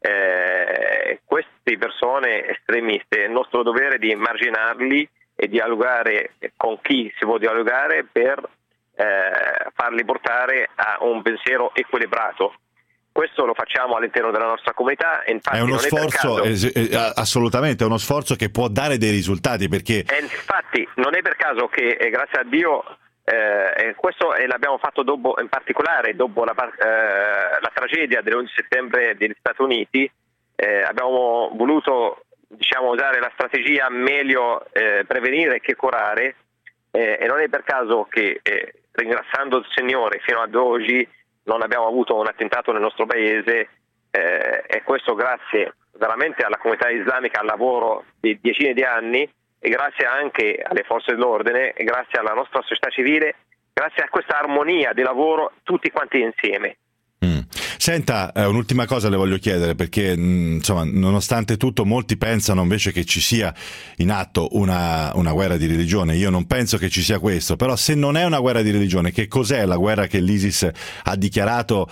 Queste persone estremiste, è il nostro dovere di marginarli e dialogare con chi si può dialogare per farli portare a un pensiero equilibrato. Questo lo facciamo all'interno della nostra comunità. Infatti è uno sforzo, assolutamente, è uno sforzo che può dare dei risultati, perché infatti non è per caso che grazie a Dio questo l'abbiamo fatto in particolare dopo la tragedia dell'11 settembre degli Stati Uniti. Abbiamo voluto, diciamo, usare la strategia meglio prevenire che curare, e non è per caso che ringraziando il Signore fino ad oggi non abbiamo avuto un attentato nel nostro paese, e questo grazie veramente alla comunità islamica, al lavoro di decine di anni, e grazie anche alle forze dell'ordine, e grazie alla nostra società civile, grazie a questa armonia di lavoro tutti quanti insieme. Senta, un'ultima cosa le voglio chiedere, perché insomma, nonostante tutto molti pensano invece che ci sia in atto una guerra di religione. Io non penso che ci sia questo, però se non è una guerra di religione, che cos'è la guerra che l'ISIS ha dichiarato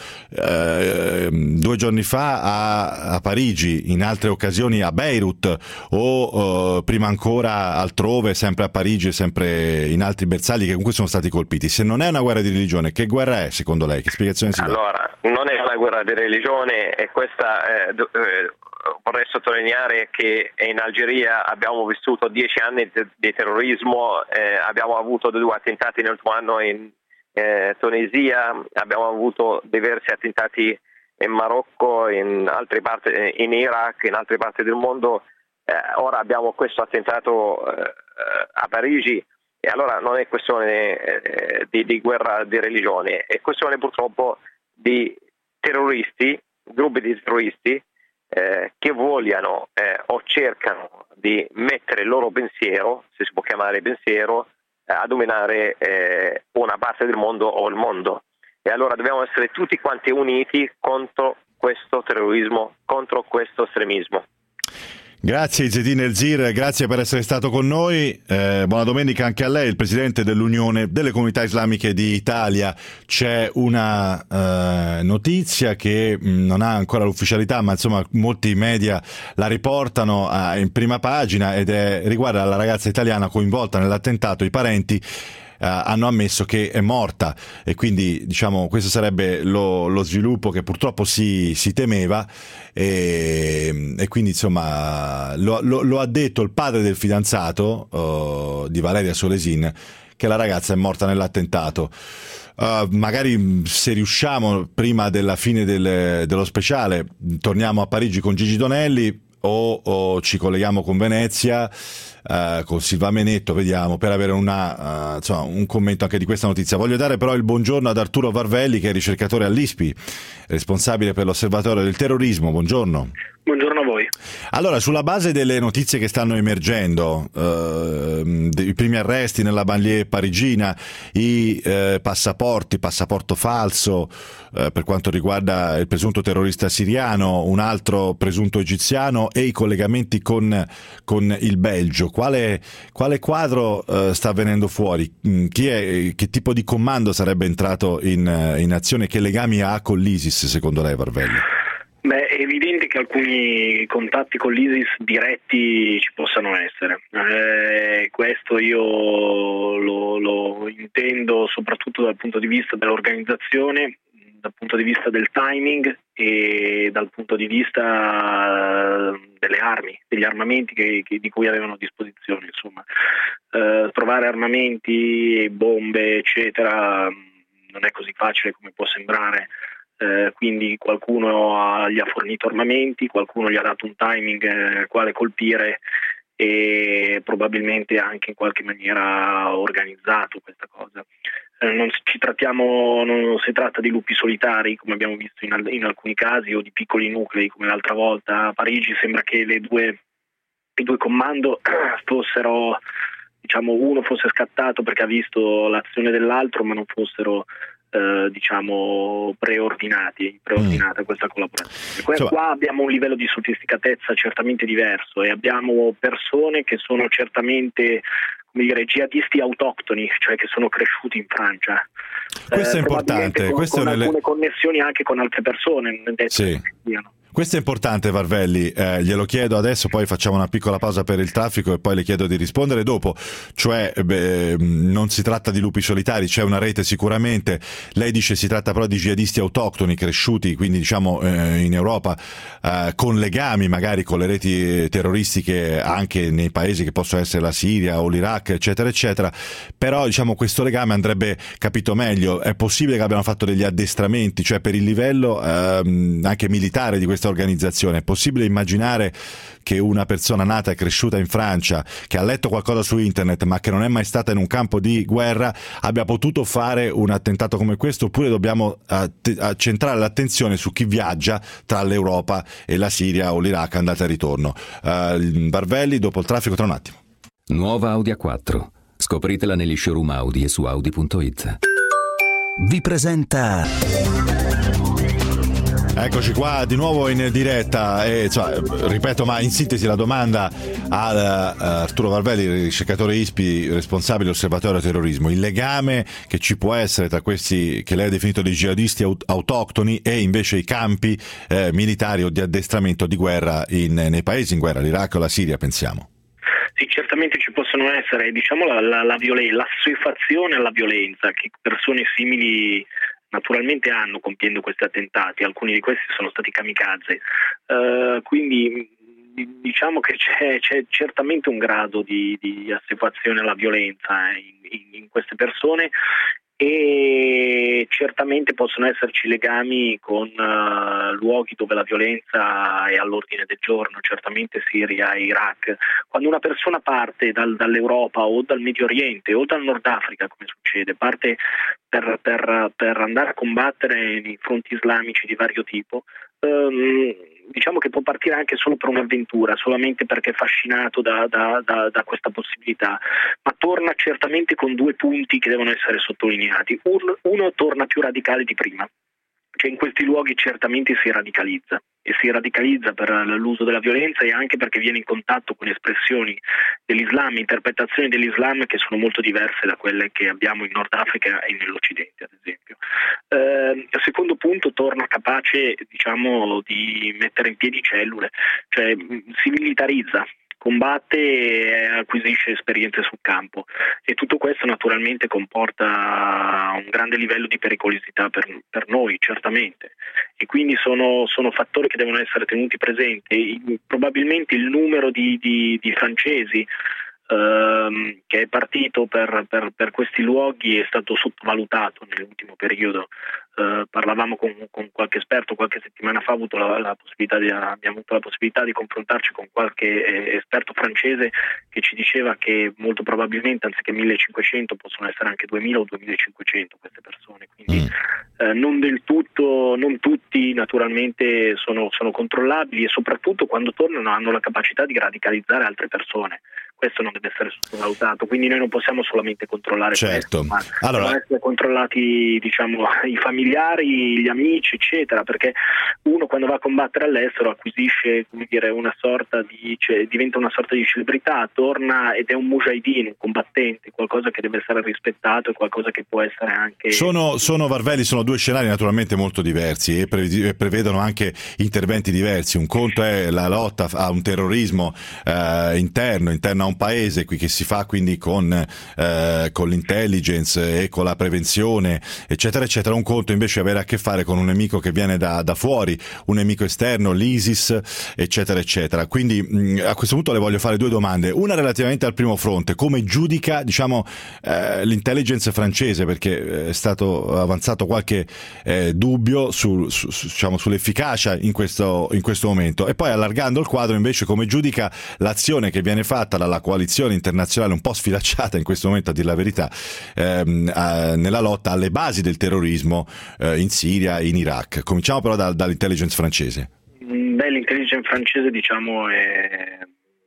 2 giorni fa a Parigi, in altre occasioni a Beirut, o prima ancora altrove, sempre a Parigi e sempre in altri bersagli che comunque sono stati colpiti? Se non è una guerra di religione, che guerra è secondo lei? Che spiegazione si dà? Allora, non è una guerra di religione, e questa vorrei sottolineare che in Algeria abbiamo vissuto 10 anni di terrorismo, abbiamo avuto 2 attentati nell'ultimo anno in Tunisia, abbiamo avuto diversi attentati in Marocco, in altre parti, in Iraq, in altre parti del mondo. Ora abbiamo questo attentato a Parigi, e allora non è questione di guerra di religione, è questione purtroppo di terroristi, gruppi di terroristi che vogliano o cercano di mettere il loro pensiero, se si può chiamare pensiero, a dominare una parte del mondo o il mondo. E allora dobbiamo essere tutti quanti uniti contro questo terrorismo, contro questo estremismo. Grazie Izzeddine El-Zir, grazie per essere stato con noi, buona domenica anche a lei, il presidente dell'Unione delle Comunità Islamiche d'Italia. C'è una notizia che non ha ancora l'ufficialità, ma insomma molti media la riportano in prima pagina ed riguarda la ragazza italiana coinvolta nell'attentato. I parenti hanno ammesso che è morta e quindi diciamo questo sarebbe lo sviluppo che purtroppo si temeva e quindi insomma lo ha detto il padre del fidanzato di Valeria Solesin, che la ragazza è morta nell'attentato. Magari se riusciamo prima della fine dello speciale torniamo a Parigi con Gigi Donelli o ci colleghiamo con Venezia con Silva Menetto, vediamo, per avere un commento anche di questa notizia. Voglio dare però il buongiorno ad Arturo Varvelli, che è ricercatore all'ISPI, responsabile per l'Osservatorio del Terrorismo. Buongiorno. Buongiorno a voi. Allora, sulla base delle notizie che stanno emergendo, i primi arresti nella banlieue parigina, i passaporto falso per quanto riguarda il presunto terrorista siriano, un altro presunto egiziano e i collegamenti con il Belgio, quale quadro sta venendo fuori? Che tipo di comando sarebbe entrato in azione? Che legami ha con l'ISIS secondo lei, Varvelli? Beh, è evidente che alcuni contatti con l'ISIS diretti ci possano essere. Questo io lo intendo soprattutto dal punto di vista dell'organizzazione, dal punto di vista del timing e dal punto di vista delle armi, degli armamenti di cui avevano a disposizione. Insomma, trovare armamenti, bombe, eccetera, non è così facile come può sembrare. Quindi qualcuno gli ha fornito armamenti, qualcuno gli ha dato un timing quale colpire e probabilmente anche in qualche maniera organizzato questa cosa. Non si tratta di lupi solitari come abbiamo visto in alcuni casi o di piccoli nuclei come l'altra volta a Parigi. Sembra che i due comando fossero, diciamo, uno fosse scattato perché ha visto l'azione dell'altro, ma non fossero preordinata questa collaborazione. Qua abbiamo un livello di sofisticatezza certamente diverso e abbiamo persone che sono certamente, come dire, jihadisti autoctoni, cioè che sono cresciuti in Francia. Questo è importante, con alcune connessioni anche con altre persone. Sì. Questo è importante, Varvelli, glielo chiedo adesso, poi facciamo una piccola pausa per il traffico e poi le chiedo di rispondere dopo. Cioè non si tratta di lupi solitari, c'è una rete sicuramente. Lei dice si tratta però di jihadisti autoctoni cresciuti, quindi diciamo in Europa, con legami magari con le reti terroristiche anche nei paesi che possono essere la Siria o l'Iraq, eccetera eccetera. Però diciamo questo legame andrebbe capito meglio. È possibile che abbiano fatto degli addestramenti, cioè per il livello anche militare di questa organizzazione? È possibile immaginare che una persona nata e cresciuta in Francia, che ha letto qualcosa su internet ma che non è mai stata in un campo di guerra, abbia potuto fare un attentato come questo? Oppure dobbiamo centrare l'attenzione su chi viaggia tra l'Europa e la Siria o l'Iraq, andata e ritorno? Varvelli, dopo il traffico, tra un attimo. Nuova Audi A4. Scopritela negli showroom Audi e su Audi.it. Vi presenta... Eccoci qua di nuovo in diretta e ripeto, ma in sintesi la domanda ad Arturo Varvelli, ricercatore ISPI, responsabile dell'Osservatorio Terrorismo: il legame che ci può essere tra questi che lei ha definito dei jihadisti autoctoni e invece i campi militari o di addestramento di guerra nei paesi in guerra, l'Iraq o la Siria, pensiamo. Sì, certamente ci possono essere, diciamo, l'assuefazione alla violenza che persone simili naturalmente hanno compiendo questi attentati. Alcuni di questi sono stati kamikaze, quindi diciamo che c'è certamente un grado di assuefazione alla violenza in queste persone e certamente possono esserci legami con luoghi dove la violenza è all'ordine del giorno, certamente Siria e Iraq. Quando una persona parte dall'Europa o dal Medio Oriente o dal Nord Africa, come succede, parte per andare a combattere nei fronti islamici di vario tipo, diciamo che può partire anche solo per un'avventura, solamente perché è affascinato da questa possibilità, ma torna certamente con 2 punti che devono essere sottolineati. Uno, torna più radicale di prima, cioè in questi luoghi certamente si radicalizza, e si radicalizza per l'uso della violenza e anche perché viene in contatto con espressioni dell'Islam, interpretazioni dell'Islam che sono molto diverse da quelle che abbiamo in Nord Africa e nell'Occidente, ad esempio. Secondo punto, torna capace, diciamo, di mettere in piedi cellule, cioè si militarizza, combatte e acquisisce esperienze sul campo, e tutto questo naturalmente comporta un grande livello di pericolosità per noi, certamente, e quindi sono fattori che devono essere tenuti presenti. Probabilmente il numero di francesi che è partito per questi luoghi è stato sottovalutato nell'ultimo periodo. Parlavamo con qualche esperto qualche settimana fa, abbiamo avuto la possibilità di confrontarci con qualche esperto francese che ci diceva che molto probabilmente anziché 1500 possono essere anche 2000 o 2500 queste persone, quindi non tutti naturalmente sono controllabili, e soprattutto quando tornano hanno la capacità di radicalizzare altre persone. Questo non deve essere sottovalutato, quindi noi non possiamo solamente controllare questo, ma devono essere controllati, diciamo, i familiari, gli amici, eccetera, perché uno quando va a combattere all'estero acquisisce, come dire, diventa una sorta di celebrità, torna ed è un mujahideen, un combattente, qualcosa che deve essere rispettato e qualcosa che può essere anche... Varvelli, sono 2 scenari naturalmente molto diversi e prevedono anche interventi diversi. Un conto è la lotta a un terrorismo interno a un paese che si fa quindi con l'intelligence e con la prevenzione, eccetera eccetera. Un conto invece è avere a che fare con un nemico che viene da fuori, un nemico esterno, l'ISIS, eccetera eccetera. Quindi a questo punto le voglio fare 2 domande, una relativamente al primo fronte: come giudica, diciamo, l'intelligence francese, perché è stato avanzato qualche dubbio diciamo, sull'efficacia in questo momento, e poi allargando il quadro invece come giudica l'azione che viene fatta dalla coalizione internazionale, un po' sfilacciata in questo momento a dir la verità, nella lotta alle basi del terrorismo in Siria e in Iraq. Cominciamo però dall'intelligence francese. L'intelligence francese, diciamo, è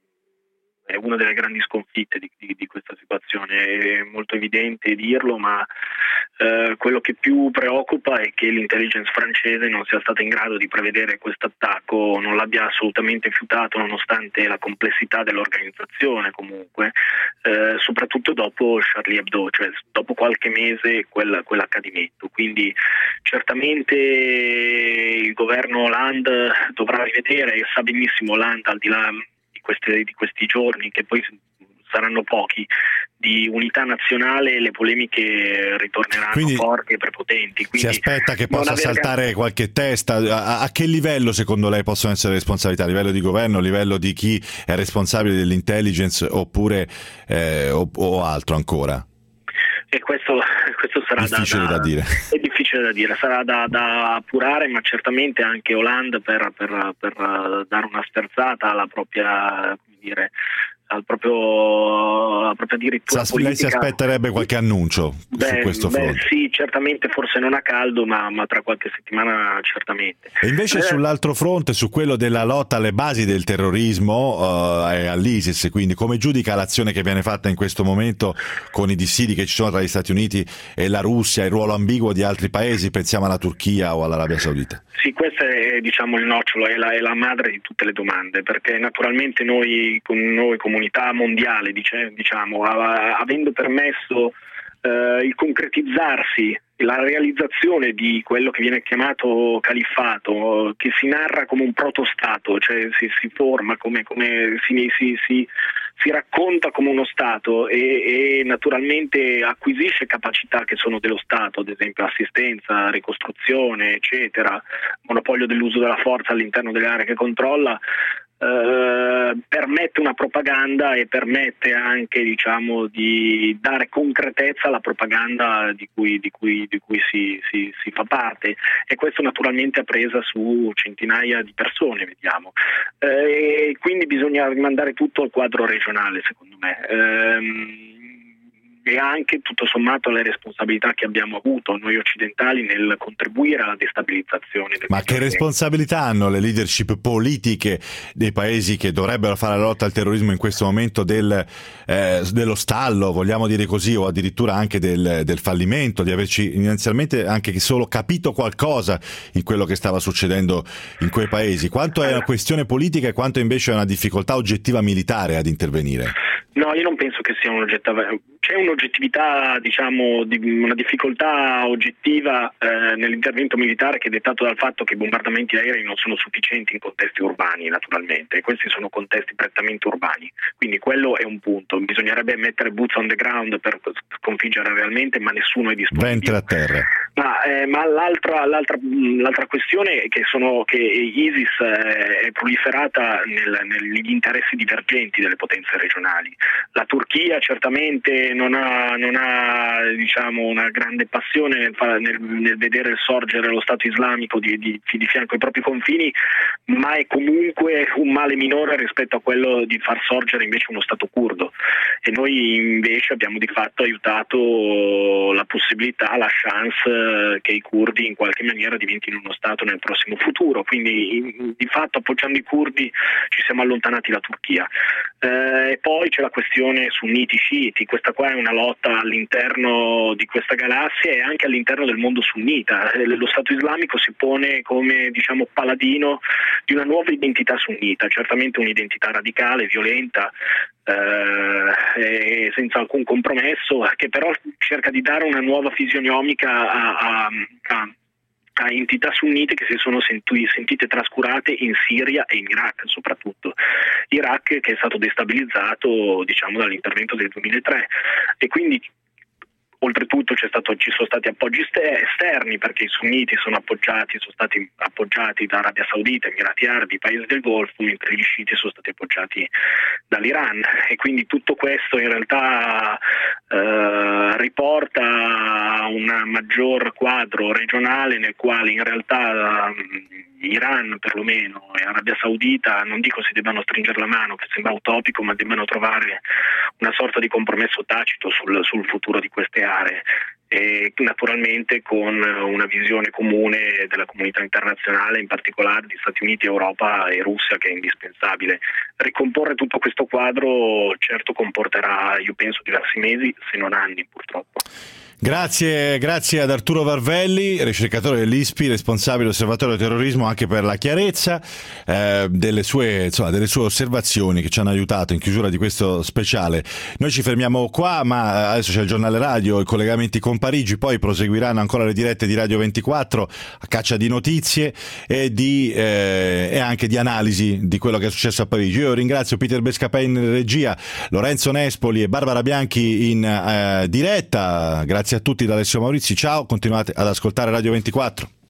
una delle grandi sconfitte di questa situazione, è molto evidente dirlo, ma quello che più preoccupa è che l'intelligence francese non sia stata in grado di prevedere questo attacco, non l'abbia assolutamente fiutato nonostante la complessità dell'organizzazione, comunque, soprattutto dopo Charlie Hebdo, cioè dopo qualche mese quell'accadimento. Quindi certamente il governo Hollande dovrà rivedere, e sa benissimo Hollande, al di là di questi giorni, che poi saranno pochi, di unità nazionale, le polemiche ritorneranno forti e prepotenti. Quindi si aspetta che possa saltare qualche testa. A che livello secondo lei possono essere responsabilità? A livello di governo, a livello di chi è responsabile dell'intelligence, oppure o altro ancora? E questo sarà difficile da dire. È difficile da dire, sarà da appurare, ma certamente anche Hollande per dare una sterzata alla propria, come dire, alla propria dirittura politica. Lei si aspetterebbe qualche annuncio su questo fronte? Sì, certamente, forse non a caldo, ma tra qualche settimana certamente. E invece sull'altro fronte, su quello della lotta alle basi del terrorismo e all'ISIS, quindi come giudica l'azione che viene fatta in questo momento con i dissidi che ci sono tra gli Stati Uniti e la Russia, il ruolo ambiguo di altri paesi, pensiamo alla Turchia o all'Arabia Saudita? Sì, questo è, diciamo, il nocciolo, è la madre di tutte le domande, perché naturalmente noi comunità mondiale, diciamo, avendo permesso il concretizzarsi, la realizzazione di quello che viene chiamato califfato, che si narra come un protostato, cioè si forma come si racconta come uno Stato e naturalmente acquisisce capacità che sono dello Stato, ad esempio assistenza, ricostruzione, eccetera, monopolio dell'uso della forza all'interno delle aree che controlla. Permette una propaganda e permette anche, diciamo, di dare concretezza alla propaganda di cui si fa parte, e questo naturalmente ha presa su centinaia di persone, vediamo, e quindi bisogna rimandare tutto al quadro regionale, secondo me. e anche tutto sommato le responsabilità che abbiamo avuto noi occidentali nel contribuire alla destabilizzazione del Ma che responsabilità hanno le leadership politiche dei paesi che dovrebbero fare la lotta al terrorismo in questo momento dello stallo, vogliamo dire così, o addirittura anche del fallimento, di averci inizialmente anche solo capito qualcosa in quello che stava succedendo in quei paesi? Quanto è una questione politica e quanto invece è una difficoltà oggettiva militare ad intervenire? No, io non penso che sia c'è un'oggettività, diciamo, una difficoltà oggettiva nell'intervento militare, che è dettato dal fatto che i bombardamenti aerei non sono sufficienti in contesti urbani, naturalmente, e questi sono contesti prettamente urbani, quindi quello è un punto. Bisognerebbe mettere boots on the ground per sconfiggere realmente, ma nessuno è disponibile. Ventre a terra. Ma l'altra questione è che ISIS è proliferata negli interessi divergenti delle potenze regionali. La Turchia certamente non ha diciamo una grande passione nel vedere sorgere lo Stato islamico di fianco ai propri confini, ma è comunque un male minore rispetto a quello di far sorgere invece uno Stato curdo, e noi invece abbiamo di fatto aiutato la possibilità, la chance che i curdi in qualche maniera diventino uno Stato nel prossimo futuro, quindi di fatto appoggiando i curdi ci siamo allontanati da Turchia. E poi c'è la questione sunniti-sciiti. Questa qua è una lotta all'interno di questa galassia e anche all'interno del mondo sunnita. Lo Stato islamico si pone come, diciamo, paladino di una nuova identità sunnita, certamente un'identità radicale, violenta, e senza alcun compromesso, che però cerca di dare una nuova fisionomica a entità sunnite che si sono sentite trascurate in Siria e in Iraq, soprattutto Iraq, che è stato destabilizzato, diciamo, dall'intervento del 2003, e quindi oltretutto ci sono stati appoggi esterni, perché i sunniti sono stati appoggiati da Arabia Saudita, Emirati Arabi, paesi del Golfo, mentre gli sciiti sono stati appoggiati dall'Iran, e quindi tutto questo in realtà riporta a un maggior quadro regionale nel quale in realtà Iran perlomeno e Arabia Saudita, non dico si debbano stringere la mano, che sembra utopico, ma debbano trovare una sorta di compromesso tacito sul futuro di queste aree, e naturalmente con una visione comune della comunità internazionale, in particolare di Stati Uniti, Europa e Russia, che è indispensabile. Ricomporre tutto questo quadro certo comporterà, io penso, diversi mesi, se non anni, purtroppo. Grazie ad Arturo Varvelli, ricercatore dell'ISPI, responsabile osservatorio del terrorismo, anche per la chiarezza delle sue osservazioni che ci hanno aiutato in chiusura di questo speciale. Noi ci fermiamo qua, ma adesso c'è il giornale radio, i collegamenti con Parigi, poi proseguiranno ancora le dirette di Radio 24 a caccia di notizie e anche di analisi di quello che è successo a Parigi. Io ringrazio Peter Bescapè in regia, Lorenzo Nespoli e Barbara Bianchi in diretta. Grazie a tutti da Alessio Maurizi, ciao, continuate ad ascoltare Radio 24.